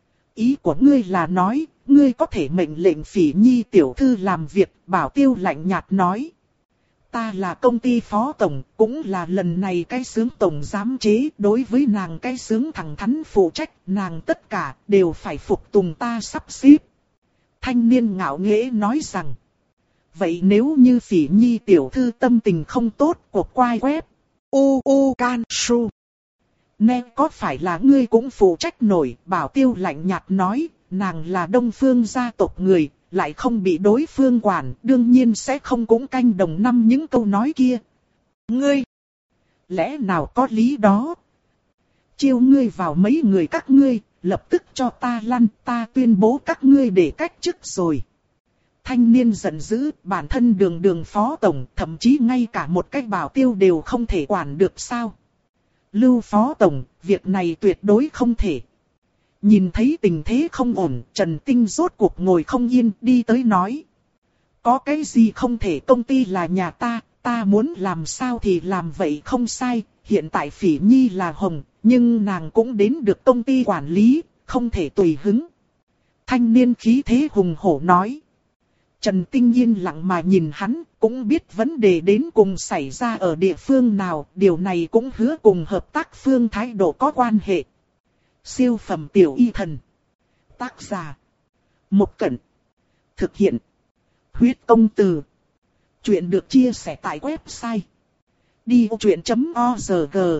Ý của ngươi là nói, ngươi có thể mệnh lệnh Phỉ Nhi tiểu thư làm việc, bảo tiêu lạnh nhạt nói. Ta là công ty phó tổng, cũng là lần này cái xướng tổng giám chế, đối với nàng cái xướng thẳng thắn phụ trách, nàng tất cả đều phải phục tùng ta sắp xếp. Thanh niên ngạo nghễ nói rằng, vậy nếu như Phỉ Nhi tiểu thư tâm tình không tốt, cuộc quay web, u u can su. Nè có phải là ngươi cũng phụ trách nổi, bảo tiêu lạnh nhạt nói, nàng là Đông Phương gia tộc người. Lại không bị đối phương quản, đương nhiên sẽ không cũng canh đồng năm những câu nói kia. Ngươi, lẽ nào có lý đó? Chiêu ngươi vào mấy người các ngươi, lập tức cho ta lăn, ta tuyên bố các ngươi để cách chức rồi. Thanh niên giận dữ, bản thân đường đường phó tổng, thậm chí ngay cả một cái bảo tiêu đều không thể quản được sao? Lưu phó tổng, việc này tuyệt đối không thể. Nhìn thấy tình thế không ổn, Trần Tinh rốt cuộc ngồi không yên, đi tới nói. Có cái gì không thể, công ty là nhà ta, ta muốn làm sao thì làm vậy không sai. Hiện tại Phỉ Nhi là hồng, nhưng nàng cũng đến được công ty quản lý, không thể tùy hứng. Thanh niên khí thế hùng hổ nói. Trần Tinh yên lặng mà nhìn hắn, cũng biết vấn đề đến cùng xảy ra ở địa phương nào, điều này cũng hứa cùng hợp tác phương thái độ có quan hệ. Siêu phẩm tiểu y thần. Tác giả. Một Cẩn. Thực hiện. Huyết công từ. Chuyện được chia sẻ tại website. đi vô chuyện chấm org.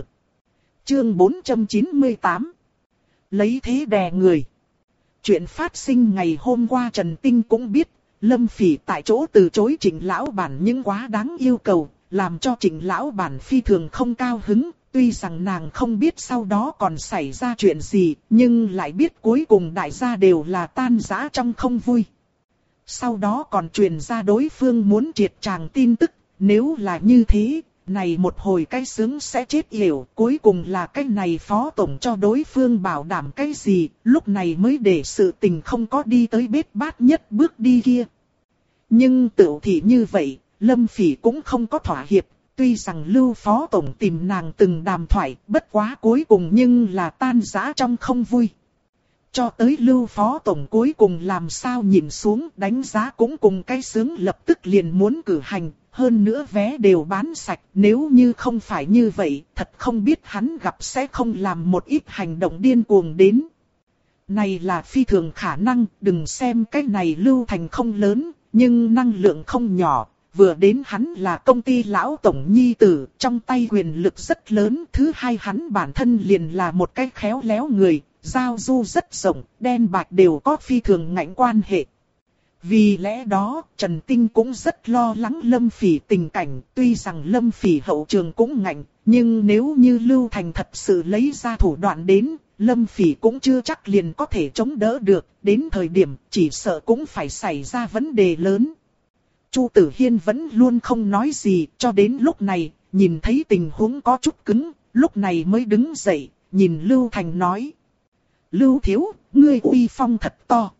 Chương bốn trăm chín mươi tám. Lấy thế đè người. Chuyện phát sinh ngày hôm qua Trần Tinh cũng biết. Lâm Phỉ tại chỗ từ chối Trịnh lão bản những quá đáng yêu cầu. Làm cho Trịnh lão bản phi thường không cao hứng. Tuy rằng nàng không biết sau đó còn xảy ra chuyện gì, nhưng lại biết cuối cùng đại gia đều là tan rã trong không vui. Sau đó còn truyền ra đối phương muốn triệt tràng tin tức, nếu là như thế, này một hồi cái xướng sẽ chết yểu, cuối cùng là cái này phó tổng cho đối phương bảo đảm cái gì, lúc này mới để sự tình không có đi tới bết bát nhất bước đi kia. Nhưng tự thì như vậy, Lâm Phỉ cũng không có thỏa hiệp. Tuy rằng Lưu phó tổng tìm nàng từng đàm thoại, bất quá cuối cùng nhưng là tan rã trong không vui. Cho tới Lưu phó tổng cuối cùng làm sao nhìn xuống, đánh giá cũng cùng cái xướng lập tức liền muốn cử hành, hơn nữa vé đều bán sạch, nếu như không phải như vậy, thật không biết hắn gặp sẽ không làm một ít hành động điên cuồng đến. Này là phi thường khả năng, đừng xem cái này Lưu Thành không lớn, nhưng năng lượng không nhỏ. Vừa đến hắn là công ty lão tổng nhi tử, trong tay quyền lực rất lớn. Thứ hai hắn bản thân liền là một cái khéo léo người, giao du rất rộng, đen bạch đều có phi thường ngạnh quan hệ. Vì lẽ đó, Trần Tinh cũng rất lo lắng Lâm Phỉ tình cảnh, tuy rằng Lâm Phỉ hậu trường cũng ngạnh, nhưng nếu như Lưu Thành thật sự lấy ra thủ đoạn đến, Lâm Phỉ cũng chưa chắc liền có thể chống đỡ được, đến thời điểm chỉ sợ cũng phải xảy ra vấn đề lớn. Chu Tử Hiên vẫn luôn không nói gì, cho đến lúc này, nhìn thấy tình huống có chút cứng, lúc này mới đứng dậy, nhìn Lưu Thành nói. Lưu thiếu, ngươi uy phong thật to.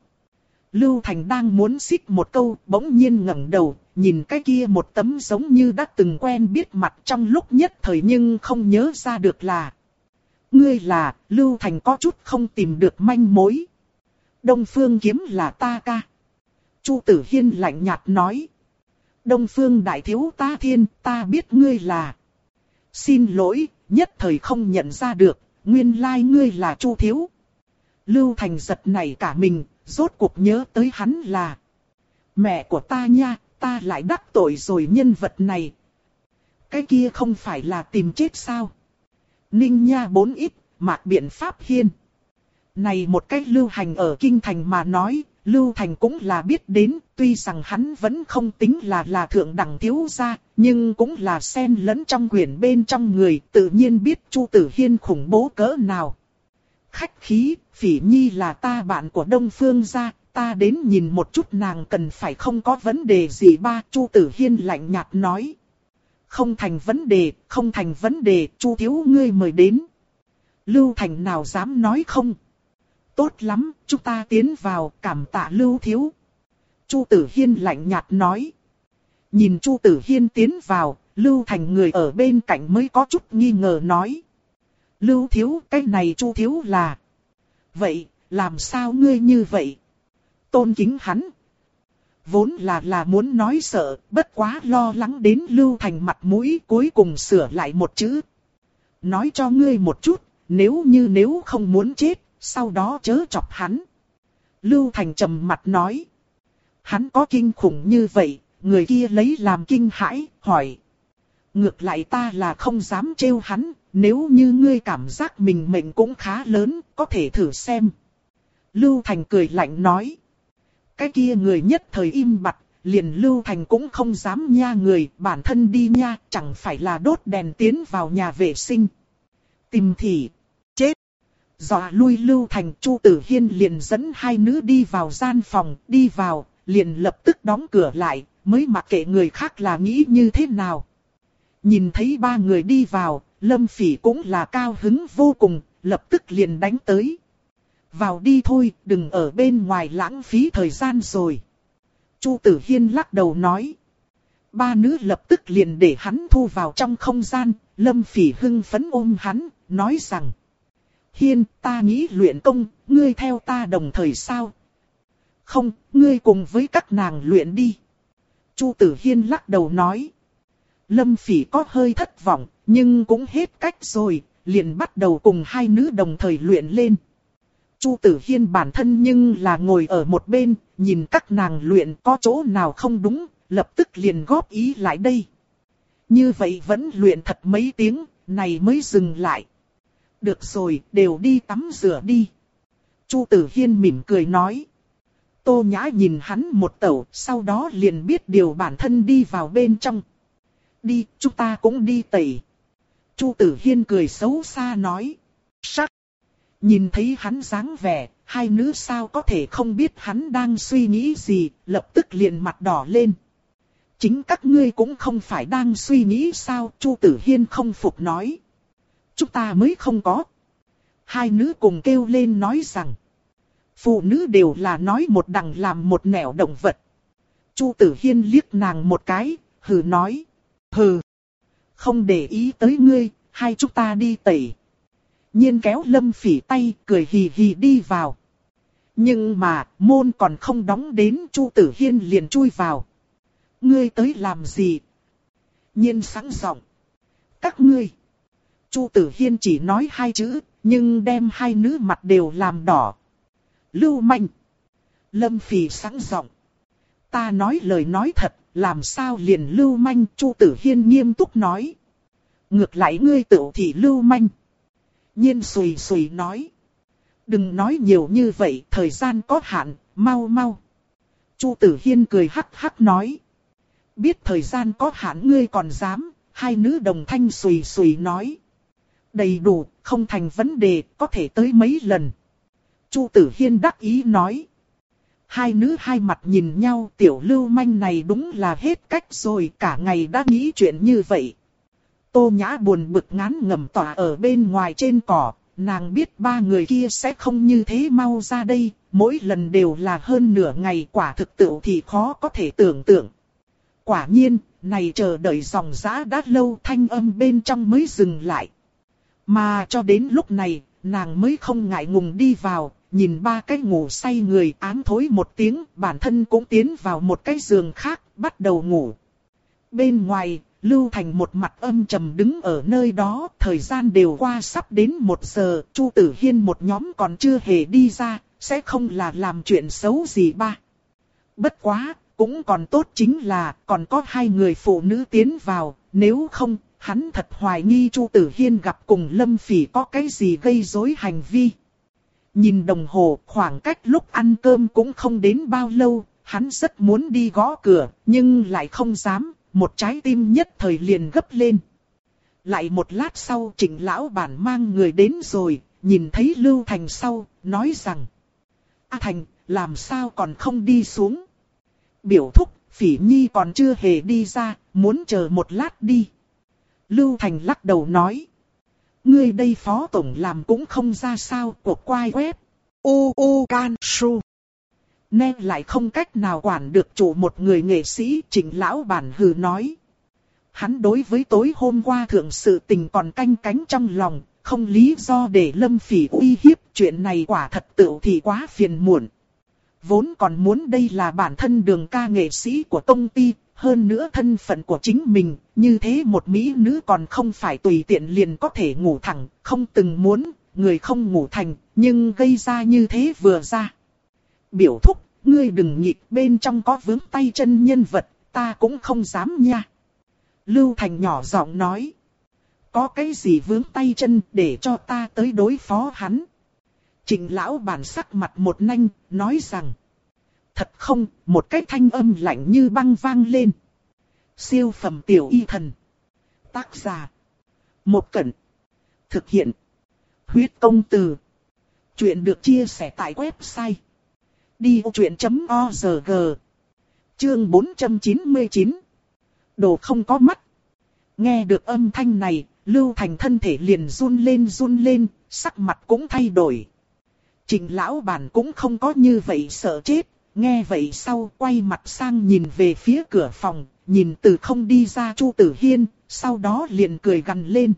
Lưu Thành đang muốn xích một câu, bỗng nhiên ngẩng đầu, nhìn cái kia một tấm giống như đã từng quen biết mặt trong lúc nhất thời nhưng không nhớ ra được là. Ngươi là, Lưu Thành có chút không tìm được manh mối. Đông Phương Kiếm là ta ca. Chu Tử Hiên lạnh nhạt nói. Đông Phương đại thiếu ta thiên, ta biết ngươi là. Xin lỗi, nhất thời không nhận ra được, nguyên lai ngươi là Chu thiếu. Lưu Thành giật nảy cả mình, rốt cuộc nhớ tới hắn là. Mẹ của ta nha, ta lại đắc tội rồi nhân vật này. Cái kia không phải là tìm chết sao? Ninh nha bốn ít, mạc biện pháp hiên. Này một cách lưu hành ở kinh thành mà nói, Lưu Thành cũng là biết đến, tuy rằng hắn vẫn không tính là là thượng đẳng thiếu gia, nhưng cũng là xen lẫn trong quyển bên trong người, tự nhiên biết Chu Tử Hiên khủng bố cỡ nào. Khách khí, Phỉ Nhi là ta bạn của Đông Phương gia, ta đến nhìn một chút nàng cần phải không có vấn đề gì ba. Chu Tử Hiên lạnh nhạt nói. Không thành vấn đề, không thành vấn đề, Chu thiếu ngươi mời đến. Lưu Thành nào dám nói không? Tốt lắm, chúng ta tiến vào, cảm tạ Lưu thiếu. Chu Tử Hiên lạnh nhạt nói. Nhìn Chu Tử Hiên tiến vào, Lưu Thành người ở bên cạnh mới có chút nghi ngờ nói. Lưu thiếu, cái này Chu thiếu là. Vậy, làm sao ngươi như vậy? Tôn kính hắn. Vốn là là muốn nói sợ, bất quá lo lắng đến Lưu Thành mặt mũi, cuối cùng sửa lại một chữ. Nói cho ngươi một chút, nếu như nếu không muốn chết, sau đó chớ chọc hắn. Lưu Thành trầm mặt nói. Hắn có kinh khủng như vậy, người kia lấy làm kinh hãi, hỏi. Ngược lại ta là không dám trêu hắn, nếu như ngươi cảm giác mình mệnh cũng khá lớn, có thể thử xem. Lưu Thành cười lạnh nói. Cái kia người nhất thời im bặt, liền Lưu Thành cũng không dám nha người, bản thân đi nha, chẳng phải là đốt đèn tiến vào nhà vệ sinh. Tìm thì, chết. Dọa lui Lưu Thành, Chu Tử Hiên liền dẫn hai nữ đi vào gian phòng, đi vào, liền lập tức đóng cửa lại, mới mặc kệ người khác là nghĩ như thế nào. Nhìn thấy ba người đi vào, Lâm Phỉ cũng là cao hứng vô cùng, lập tức liền đánh tới. Vào đi thôi, đừng ở bên ngoài lãng phí thời gian rồi. Chu Tử Hiên lắc đầu nói. Ba nữ lập tức liền để hắn thu vào trong không gian, Lâm Phỉ hưng phấn ôm hắn, nói rằng. Hiên, ta nghĩ luyện công, ngươi theo ta đồng thời sao? Không, ngươi cùng với các nàng luyện đi. Chu Tử Hiên lắc đầu nói. Lâm Phỉ có hơi thất vọng, nhưng cũng hết cách rồi, liền bắt đầu cùng hai nữ đồng thời luyện lên. Chu Tử Hiên bản thân nhưng là ngồi ở một bên, nhìn các nàng luyện có chỗ nào không đúng, lập tức liền góp ý lại đây. Như vậy vẫn luyện thật mấy tiếng, này mới dừng lại. Được rồi, đều đi tắm rửa đi. Chu Tử Hiên mỉm cười nói. Tô Nhã nhìn hắn một tẩu, sau đó liền biết điều bản thân đi vào bên trong. Đi, chúng ta cũng đi tẩy. Chu Tử Hiên cười xấu xa nói. Sắc. Nhìn thấy hắn dáng vẻ, hai nữ sao có thể không biết hắn đang suy nghĩ gì, lập tức liền mặt đỏ lên. Chính các ngươi cũng không phải đang suy nghĩ sao, Chu Tử Hiên không phục nói. Chúng ta mới không có. Hai nữ cùng kêu lên nói rằng. Phụ nữ đều là nói một đằng làm một nẻo động vật. Chu Tử Hiên liếc nàng một cái, hừ nói. Hừ. Không để ý tới ngươi, hai chúng ta đi tẩy. Nhiên kéo Lâm Phỉ tay, cười hì hì đi vào. Nhưng mà, môn còn không đóng đến, Chu Tử Hiên liền chui vào. Ngươi tới làm gì? Nhiên sẵn giọng. Các ngươi. Chu Tử Hiên chỉ nói hai chữ, nhưng đem hai nữ mặt đều làm đỏ. Lưu manh. Lâm Phỉ sẵn giọng. Ta nói lời nói thật, làm sao liền lưu manh? Chu Tử Hiên nghiêm túc nói. Ngược lại ngươi tự thị lưu manh. Nhiên sùi sùi nói. Đừng nói nhiều như vậy, thời gian có hạn, mau mau. Chu Tử Hiên cười hắc hắc nói. Biết thời gian có hạn ngươi còn dám, hai nữ đồng thanh sùi sùi nói. Đầy đủ, không thành vấn đề, có thể tới mấy lần. Chu Tử Hiên đắc ý nói. Hai nữ hai mặt nhìn nhau, tiểu lưu manh này đúng là hết cách rồi, cả ngày đã nghĩ chuyện như vậy. Tô Nhã buồn bực ngán ngẩm tỏa ở bên ngoài trên cỏ, nàng biết ba người kia sẽ không như thế mau ra đây, mỗi lần đều là hơn nửa ngày, quả thực tựu thì khó có thể tưởng tượng. Quả nhiên, này chờ đợi dòng dã đã lâu, thanh âm bên trong mới dừng lại. Mà cho đến lúc này, nàng mới không ngại ngùng đi vào, nhìn ba cái ngủ say người ám thối một tiếng, bản thân cũng tiến vào một cái giường khác, bắt đầu ngủ. Bên ngoài, Lưu Thành một mặt âm trầm đứng ở nơi đó, thời gian đều qua sắp đến một giờ, Chu Tử Hiên một nhóm còn chưa hề đi ra, sẽ không là làm chuyện xấu gì ba. Bất quá, cũng còn tốt chính là còn có hai người phụ nữ tiến vào, nếu không, hắn thật hoài nghi Chu Tử Hiên gặp cùng Lâm Phỉ có cái gì gây rối hành vi. Nhìn đồng hồ, khoảng cách lúc ăn cơm cũng không đến bao lâu, hắn rất muốn đi gõ cửa, nhưng lại không dám, một trái tim nhất thời liền gấp lên. Lại một lát sau, Trịnh lão bản mang người đến rồi, nhìn thấy Lưu Thành sau, nói rằng: A Thành, làm sao còn không đi xuống? Biểu thúc, Phỉ Nhi còn chưa hề đi ra, muốn chờ một lát đi. Lưu Thành lắc đầu nói: Ngươi đây phó tổng làm cũng không ra sao, cuộc quay web. U U Can Su. Nên lại không cách nào quản được chủ một người nghệ sĩ, Trịnh lão bản hừ nói. Hắn đối với tối hôm qua thượng sự tình còn canh cánh trong lòng, không lý do để Lâm Phỉ uy hiếp, chuyện này quả thật tựu thì quá phiền muộn. Vốn còn muốn đây là bản thân Đường ca nghệ sĩ của công ty, hơn nữa thân phận của chính mình, như thế một mỹ nữ còn không phải tùy tiện liền có thể ngủ thẳng, không từng muốn, người không ngủ thành, nhưng gây ra như thế vừa ra. Biểu thúc, ngươi đừng nhịp, bên trong có vướng tay chân nhân vật, ta cũng không dám nha. Lưu Thành nhỏ giọng nói. Có cái gì vướng tay chân để cho ta tới đối phó hắn? Trịnh lão bản sắc mặt một nanh, nói rằng. Thật không, một cái thanh âm lạnh như băng vang lên. Siêu phẩm tiểu y thần. Tác giả. Một Cẩn. Thực hiện. Huyết công từ. Chuyện được chia sẻ tại website. đi ô chuyện chấm org. Chương bốn trăm chín mươi chín. Đồ không có mắt. Nghe được âm thanh này, Lưu Thành thân thể liền run lên run lên, sắc mặt cũng thay đổi. Trịnh lão bản cũng không có như vậy sợ chết, nghe vậy sau quay mặt sang nhìn về phía cửa phòng, nhìn từ không đi ra Chu Tử Hiên, sau đó liền cười gằn lên.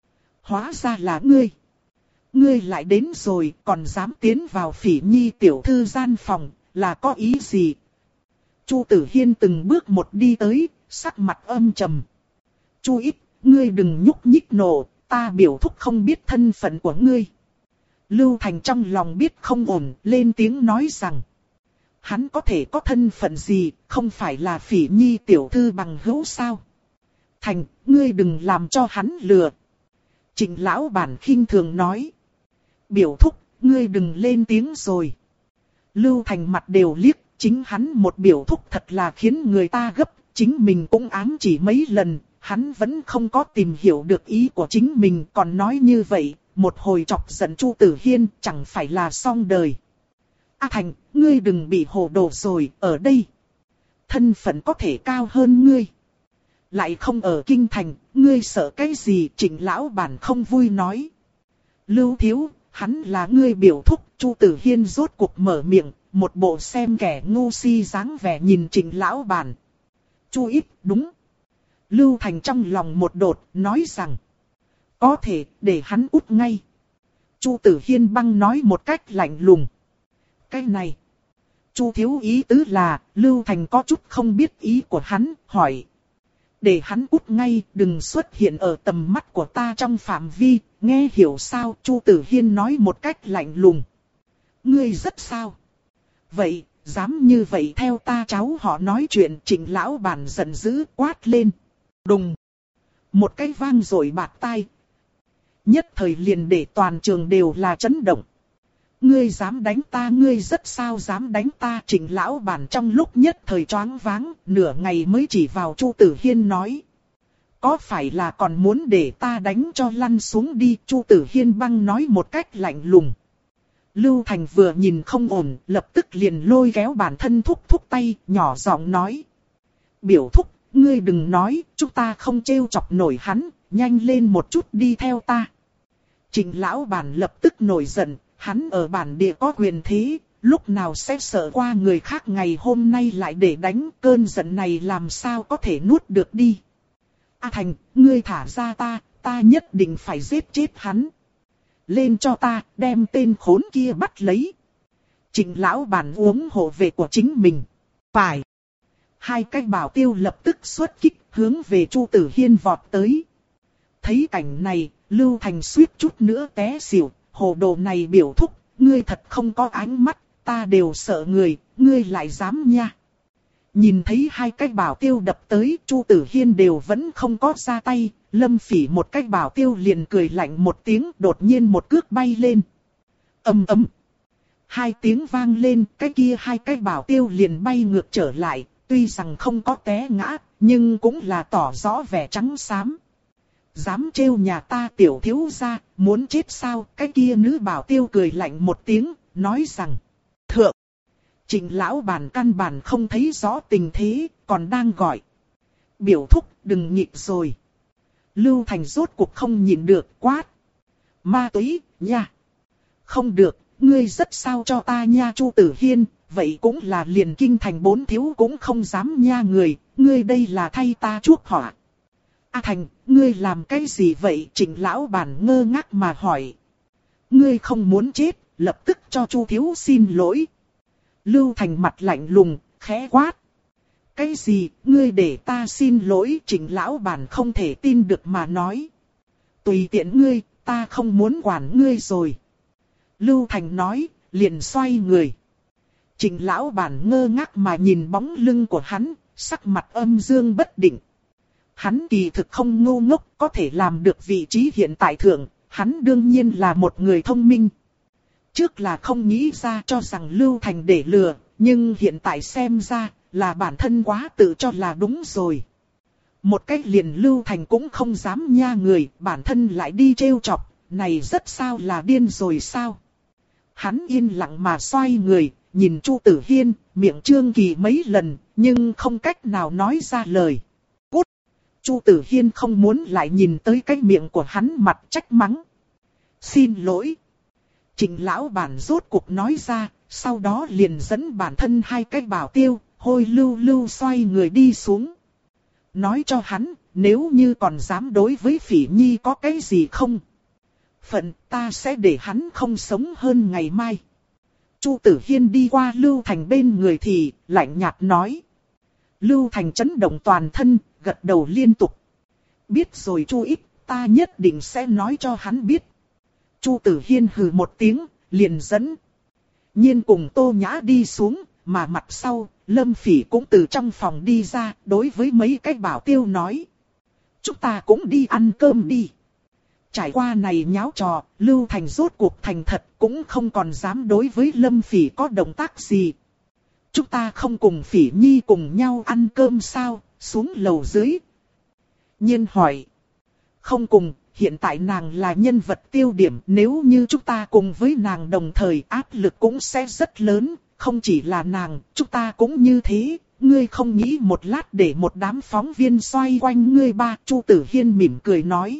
Hóa ra là ngươi. Ngươi lại đến rồi, còn dám tiến vào Phỉ Nhi tiểu thư gian phòng, là có ý gì? Chu Tử Hiên từng bước một đi tới, sắc mặt âm trầm. Chu ít, ngươi đừng nhúc nhích nổ, ta biểu thúc không biết thân phận của ngươi. Lưu Thành trong lòng biết không ổn, lên tiếng nói rằng. Hắn có thể có thân phận gì, không phải là Phỉ Nhi tiểu thư bằng hữu sao? Thành, ngươi đừng làm cho hắn lừa. Trịnh lão bản khinh thường nói. Biểu thúc, ngươi đừng lên tiếng rồi. Lưu Thành mặt đều liếc, chính hắn một biểu thúc thật là khiến người ta gấp, chính mình cũng ám chỉ mấy lần, hắn vẫn không có tìm hiểu được ý của chính mình, còn nói như vậy, một hồi chọc giận Chu Tử Hiên, chẳng phải là xong đời. A Thành, ngươi đừng bị hồ đồ rồi, ở đây. Thân phận có thể cao hơn ngươi. Lại không ở kinh thành, ngươi sợ cái gì? Trịnh lão bản không vui nói. Lưu thiếu, hắn là ngươi biểu thúc. Chu Tử Hiên rốt cuộc mở miệng, một bộ xem kẻ ngu si dáng vẻ nhìn Trịnh lão bản. Chu ít, đúng. Lưu Thành trong lòng một đột, nói rằng. Có thể, để hắn út ngay. Chu Tử Hiên băng nói một cách lạnh lùng. Cái này. Chu thiếu ý tứ là, Lưu Thành có chút không biết ý của hắn, hỏi. Để hắn út ngay, đừng xuất hiện ở tầm mắt của ta trong phạm vi, nghe hiểu sao? Chu Tử Hiên nói một cách lạnh lùng. Ngươi rất sao? Vậy, dám như vậy theo ta cháu họ nói chuyện? Trịnh lão bản giận dữ quát lên. Đùng. Một cái vang rồi bạt tai. Nhất thời liền để toàn trường đều là chấn động. Ngươi dám đánh ta, ngươi rất sao dám đánh ta? Trịnh lão bản trong lúc nhất thời choáng váng, nửa ngày mới chỉ vào Chu Tử Hiên nói. Có phải là còn muốn để ta đánh cho lăn xuống đi? Chu Tử Hiên băng nói một cách lạnh lùng. Lưu Thành vừa nhìn không ổn, lập tức liền lôi kéo bản thân thúc thúc tay, nhỏ giọng nói. Biểu thúc, ngươi đừng nói, chúng ta không trêu chọc nổi hắn, nhanh lên một chút đi theo ta. Trịnh lão bản lập tức nổi giận, hắn ở bản địa có quyền thế, lúc nào sẽ sợ qua người khác, ngày hôm nay lại để đánh, cơn giận này làm sao có thể nuốt được đi. A Thành, ngươi thả ra ta, ta nhất định phải giết chết hắn. Lên cho ta, đem tên khốn kia bắt lấy. Trịnh lão bản uống hộ vệ của chính mình. Phải. Hai cái bảo tiêu lập tức xuất kích, hướng về Chu Tử Hiên vọt tới. Thấy cảnh này, Lưu Thành suýt chút nữa té xỉu. Hồ đồ này biểu thúc, ngươi thật không có ánh mắt, ta đều sợ người, ngươi lại dám nha. Nhìn thấy hai cái bảo tiêu đập tới, Chu Tử Hiên đều vẫn không có ra tay. Lâm Phỉ một cái bảo tiêu liền cười lạnh một tiếng, đột nhiên một cước bay lên. Ầm ầm. Hai tiếng vang lên, cái kia hai cái bảo tiêu liền bay ngược trở lại, tuy rằng không có té ngã, nhưng cũng là tỏ rõ vẻ trắng xám. Dám trêu nhà ta tiểu thiếu gia, muốn chết sao? Cái kia nữ bảo tiêu cười lạnh một tiếng, nói rằng: Thượng! Trịnh lão bản căn bản không thấy rõ tình thế, còn đang gọi. Biểu thúc, đừng nhịn rồi. Lưu Thành rốt cuộc không nhịn được, quát. Ma túy, nha. Không được, ngươi rất sao cho ta nha. Chu Tử Hiên, vậy cũng là liền kinh thành bốn thiếu cũng không dám nha người, ngươi đây là thay ta chuốc họa. A Thành, ngươi làm cái gì vậy? Trịnh lão bản ngơ ngác mà hỏi. Ngươi không muốn chết, lập tức cho Chu thiếu xin lỗi. Lưu Thành mặt lạnh lùng, khẽ quát. Cái gì, ngươi để ta xin lỗi? Trịnh lão bản không thể tin được mà nói. Tùy tiện ngươi, ta không muốn quản ngươi rồi. Lưu Thành nói, liền xoay người. Trịnh lão bản ngơ ngác mà nhìn bóng lưng của hắn, sắc mặt âm dương bất định. Hắn kỳ thực không ngu ngốc, có thể làm được vị trí hiện tại thượng, hắn đương nhiên là một người thông minh. Trước là không nghĩ ra, cho rằng Lưu Thành để lừa, nhưng hiện tại xem ra là bản thân quá tự cho là đúng rồi. Một cách liền Lưu Thành cũng không dám nha người, bản thân lại đi trêu chọc, này rất sao là điên rồi sao? Hắn yên lặng mà xoay người, nhìn Chu Tử Hiên, miệng trương kỳ mấy lần, nhưng không cách nào nói ra lời. Cút! Chu Tử Hiên không muốn lại nhìn tới cái miệng của hắn, mặt trách mắng. Xin lỗi! Trịnh lão bản rốt cuộc nói ra, sau đó liền dẫn bản thân hai cái bảo tiêu, hôi lưu lưu xoay người đi xuống. Nói cho hắn, nếu như còn dám đối với Phỉ Nhi có cái gì không? Phận ta sẽ để hắn không sống hơn ngày mai. Chu Tử Hiên đi qua Lưu Thành bên người thì, lạnh nhạt nói. Lưu Thành chấn động toàn thân, gật đầu liên tục. Biết rồi Chu ít, ta nhất định sẽ nói cho hắn biết. Chu Tử Hiên hừ một tiếng, liền dẫn Nhiên cùng Tô Nhã đi xuống, mà mặt sau, Lâm Phỉ cũng từ trong phòng đi ra, đối với mấy cái bảo tiêu nói. Chúng ta cũng đi ăn cơm đi. Trải qua này nháo trò, Lưu Thành rốt cuộc thành thật, cũng không còn dám đối với Lâm Phỉ có động tác gì. Chúng ta không cùng Phỉ Nhi cùng nhau ăn cơm sao? Xuống lầu dưới. Nhiên hỏi. Không cùng, hiện tại nàng là nhân vật tiêu điểm, nếu như chúng ta cùng với nàng đồng thời, áp lực cũng sẽ rất lớn, không chỉ là nàng, chúng ta cũng như thế. Ngươi không nghĩ một lát để một đám phóng viên xoay quanh ngươi ba? Chu Tử Hiên mỉm cười nói.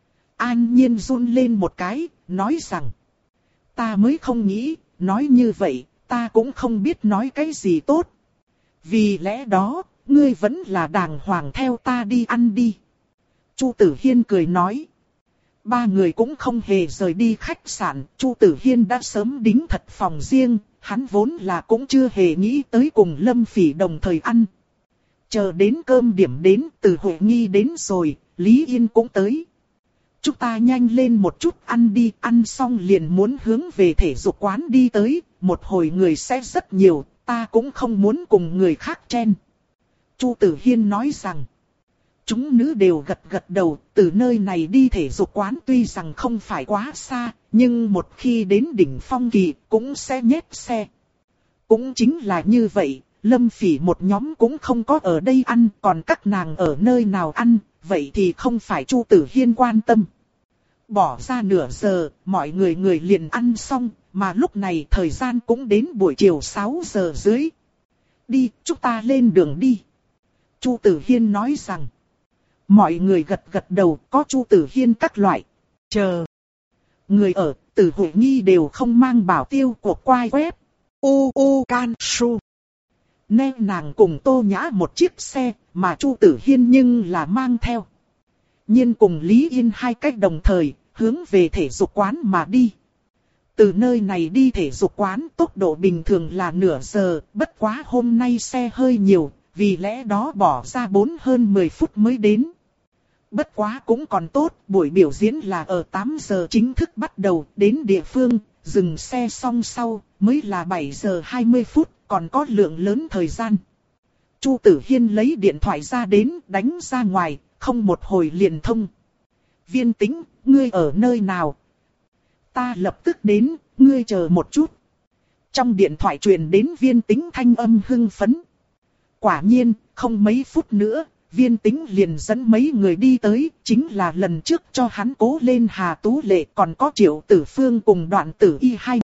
An Nhiên run lên một cái, nói rằng. Ta mới không nghĩ, nói như vậy, ta cũng không biết nói cái gì tốt. Vì lẽ đó, ngươi vẫn là đàng hoàng theo ta đi ăn đi. Chu Tử Hiên cười nói. Ba người cũng không hề rời đi khách sạn, Chu Tử Hiên đã sớm đính thật phòng riêng, hắn vốn là cũng chưa hề nghĩ tới cùng Lâm Phỉ đồng thời ăn. Chờ đến cơm điểm đến, Từ Huệ Nghi đến rồi, Lý Yên cũng tới. Chúng ta nhanh lên một chút ăn đi, ăn xong liền muốn hướng về thể dục quán đi tới, một hồi người sẽ rất nhiều, ta cũng không muốn cùng người khác chen. Chu Tử Hiên nói rằng. Chúng nữ đều gật gật đầu, từ nơi này đi thể dục quán tuy rằng không phải quá xa, nhưng một khi đến đỉnh Phong Kỳ cũng sẽ nhét xe. Cũng chính là như vậy, Lâm Phỉ một nhóm cũng không có ở đây ăn, còn các nàng ở nơi nào ăn, vậy thì không phải Chu Tử Hiên quan tâm. Bỏ ra nửa giờ, mọi người người liền ăn xong, mà lúc này thời gian cũng đến buổi chiều sáu giờ dưới. Đi, chúng ta lên đường đi. Chu Tử Hiên nói rằng. Mọi người gật gật đầu, có Chu Tử Hiên các loại. Chờ. Người ở Từ Hội Nghi đều không mang bảo tiêu của quai web. U U Can Su. Nên nàng cùng Tô Nhã một chiếc xe, mà Chu Tử Hiên nhưng là mang theo. Nhiên cùng Lý Yên hai cách đồng thời, hướng về thể dục quán mà đi. Từ nơi này đi thể dục quán tốc độ bình thường là nửa giờ, bất quá hôm nay xe hơi nhiều, vì lẽ đó bỏ ra bốn hơn mười phút mới đến. Bất quá cũng còn tốt, buổi biểu diễn là ở tám giờ chính thức bắt đầu, đến địa phương, dừng xe xong sau, mới là bảy giờ hai mươi phút, còn có lượng lớn thời gian. Chu Tử Hiên lấy điện thoại ra đến, đánh ra ngoài, không một hồi liền thông. Viên Tĩnh, ngươi ở nơi nào? Ta lập tức đến, ngươi chờ một chút. Trong điện thoại truyền đến Viên Tĩnh thanh âm hưng phấn. Quả nhiên, không mấy phút nữa, Viên Tĩnh liền dẫn mấy người đi tới, chính là lần trước cho hắn cố lên Hà Tú Lệ, còn có Triệu Tử Phương cùng Đoạn Tử Y hai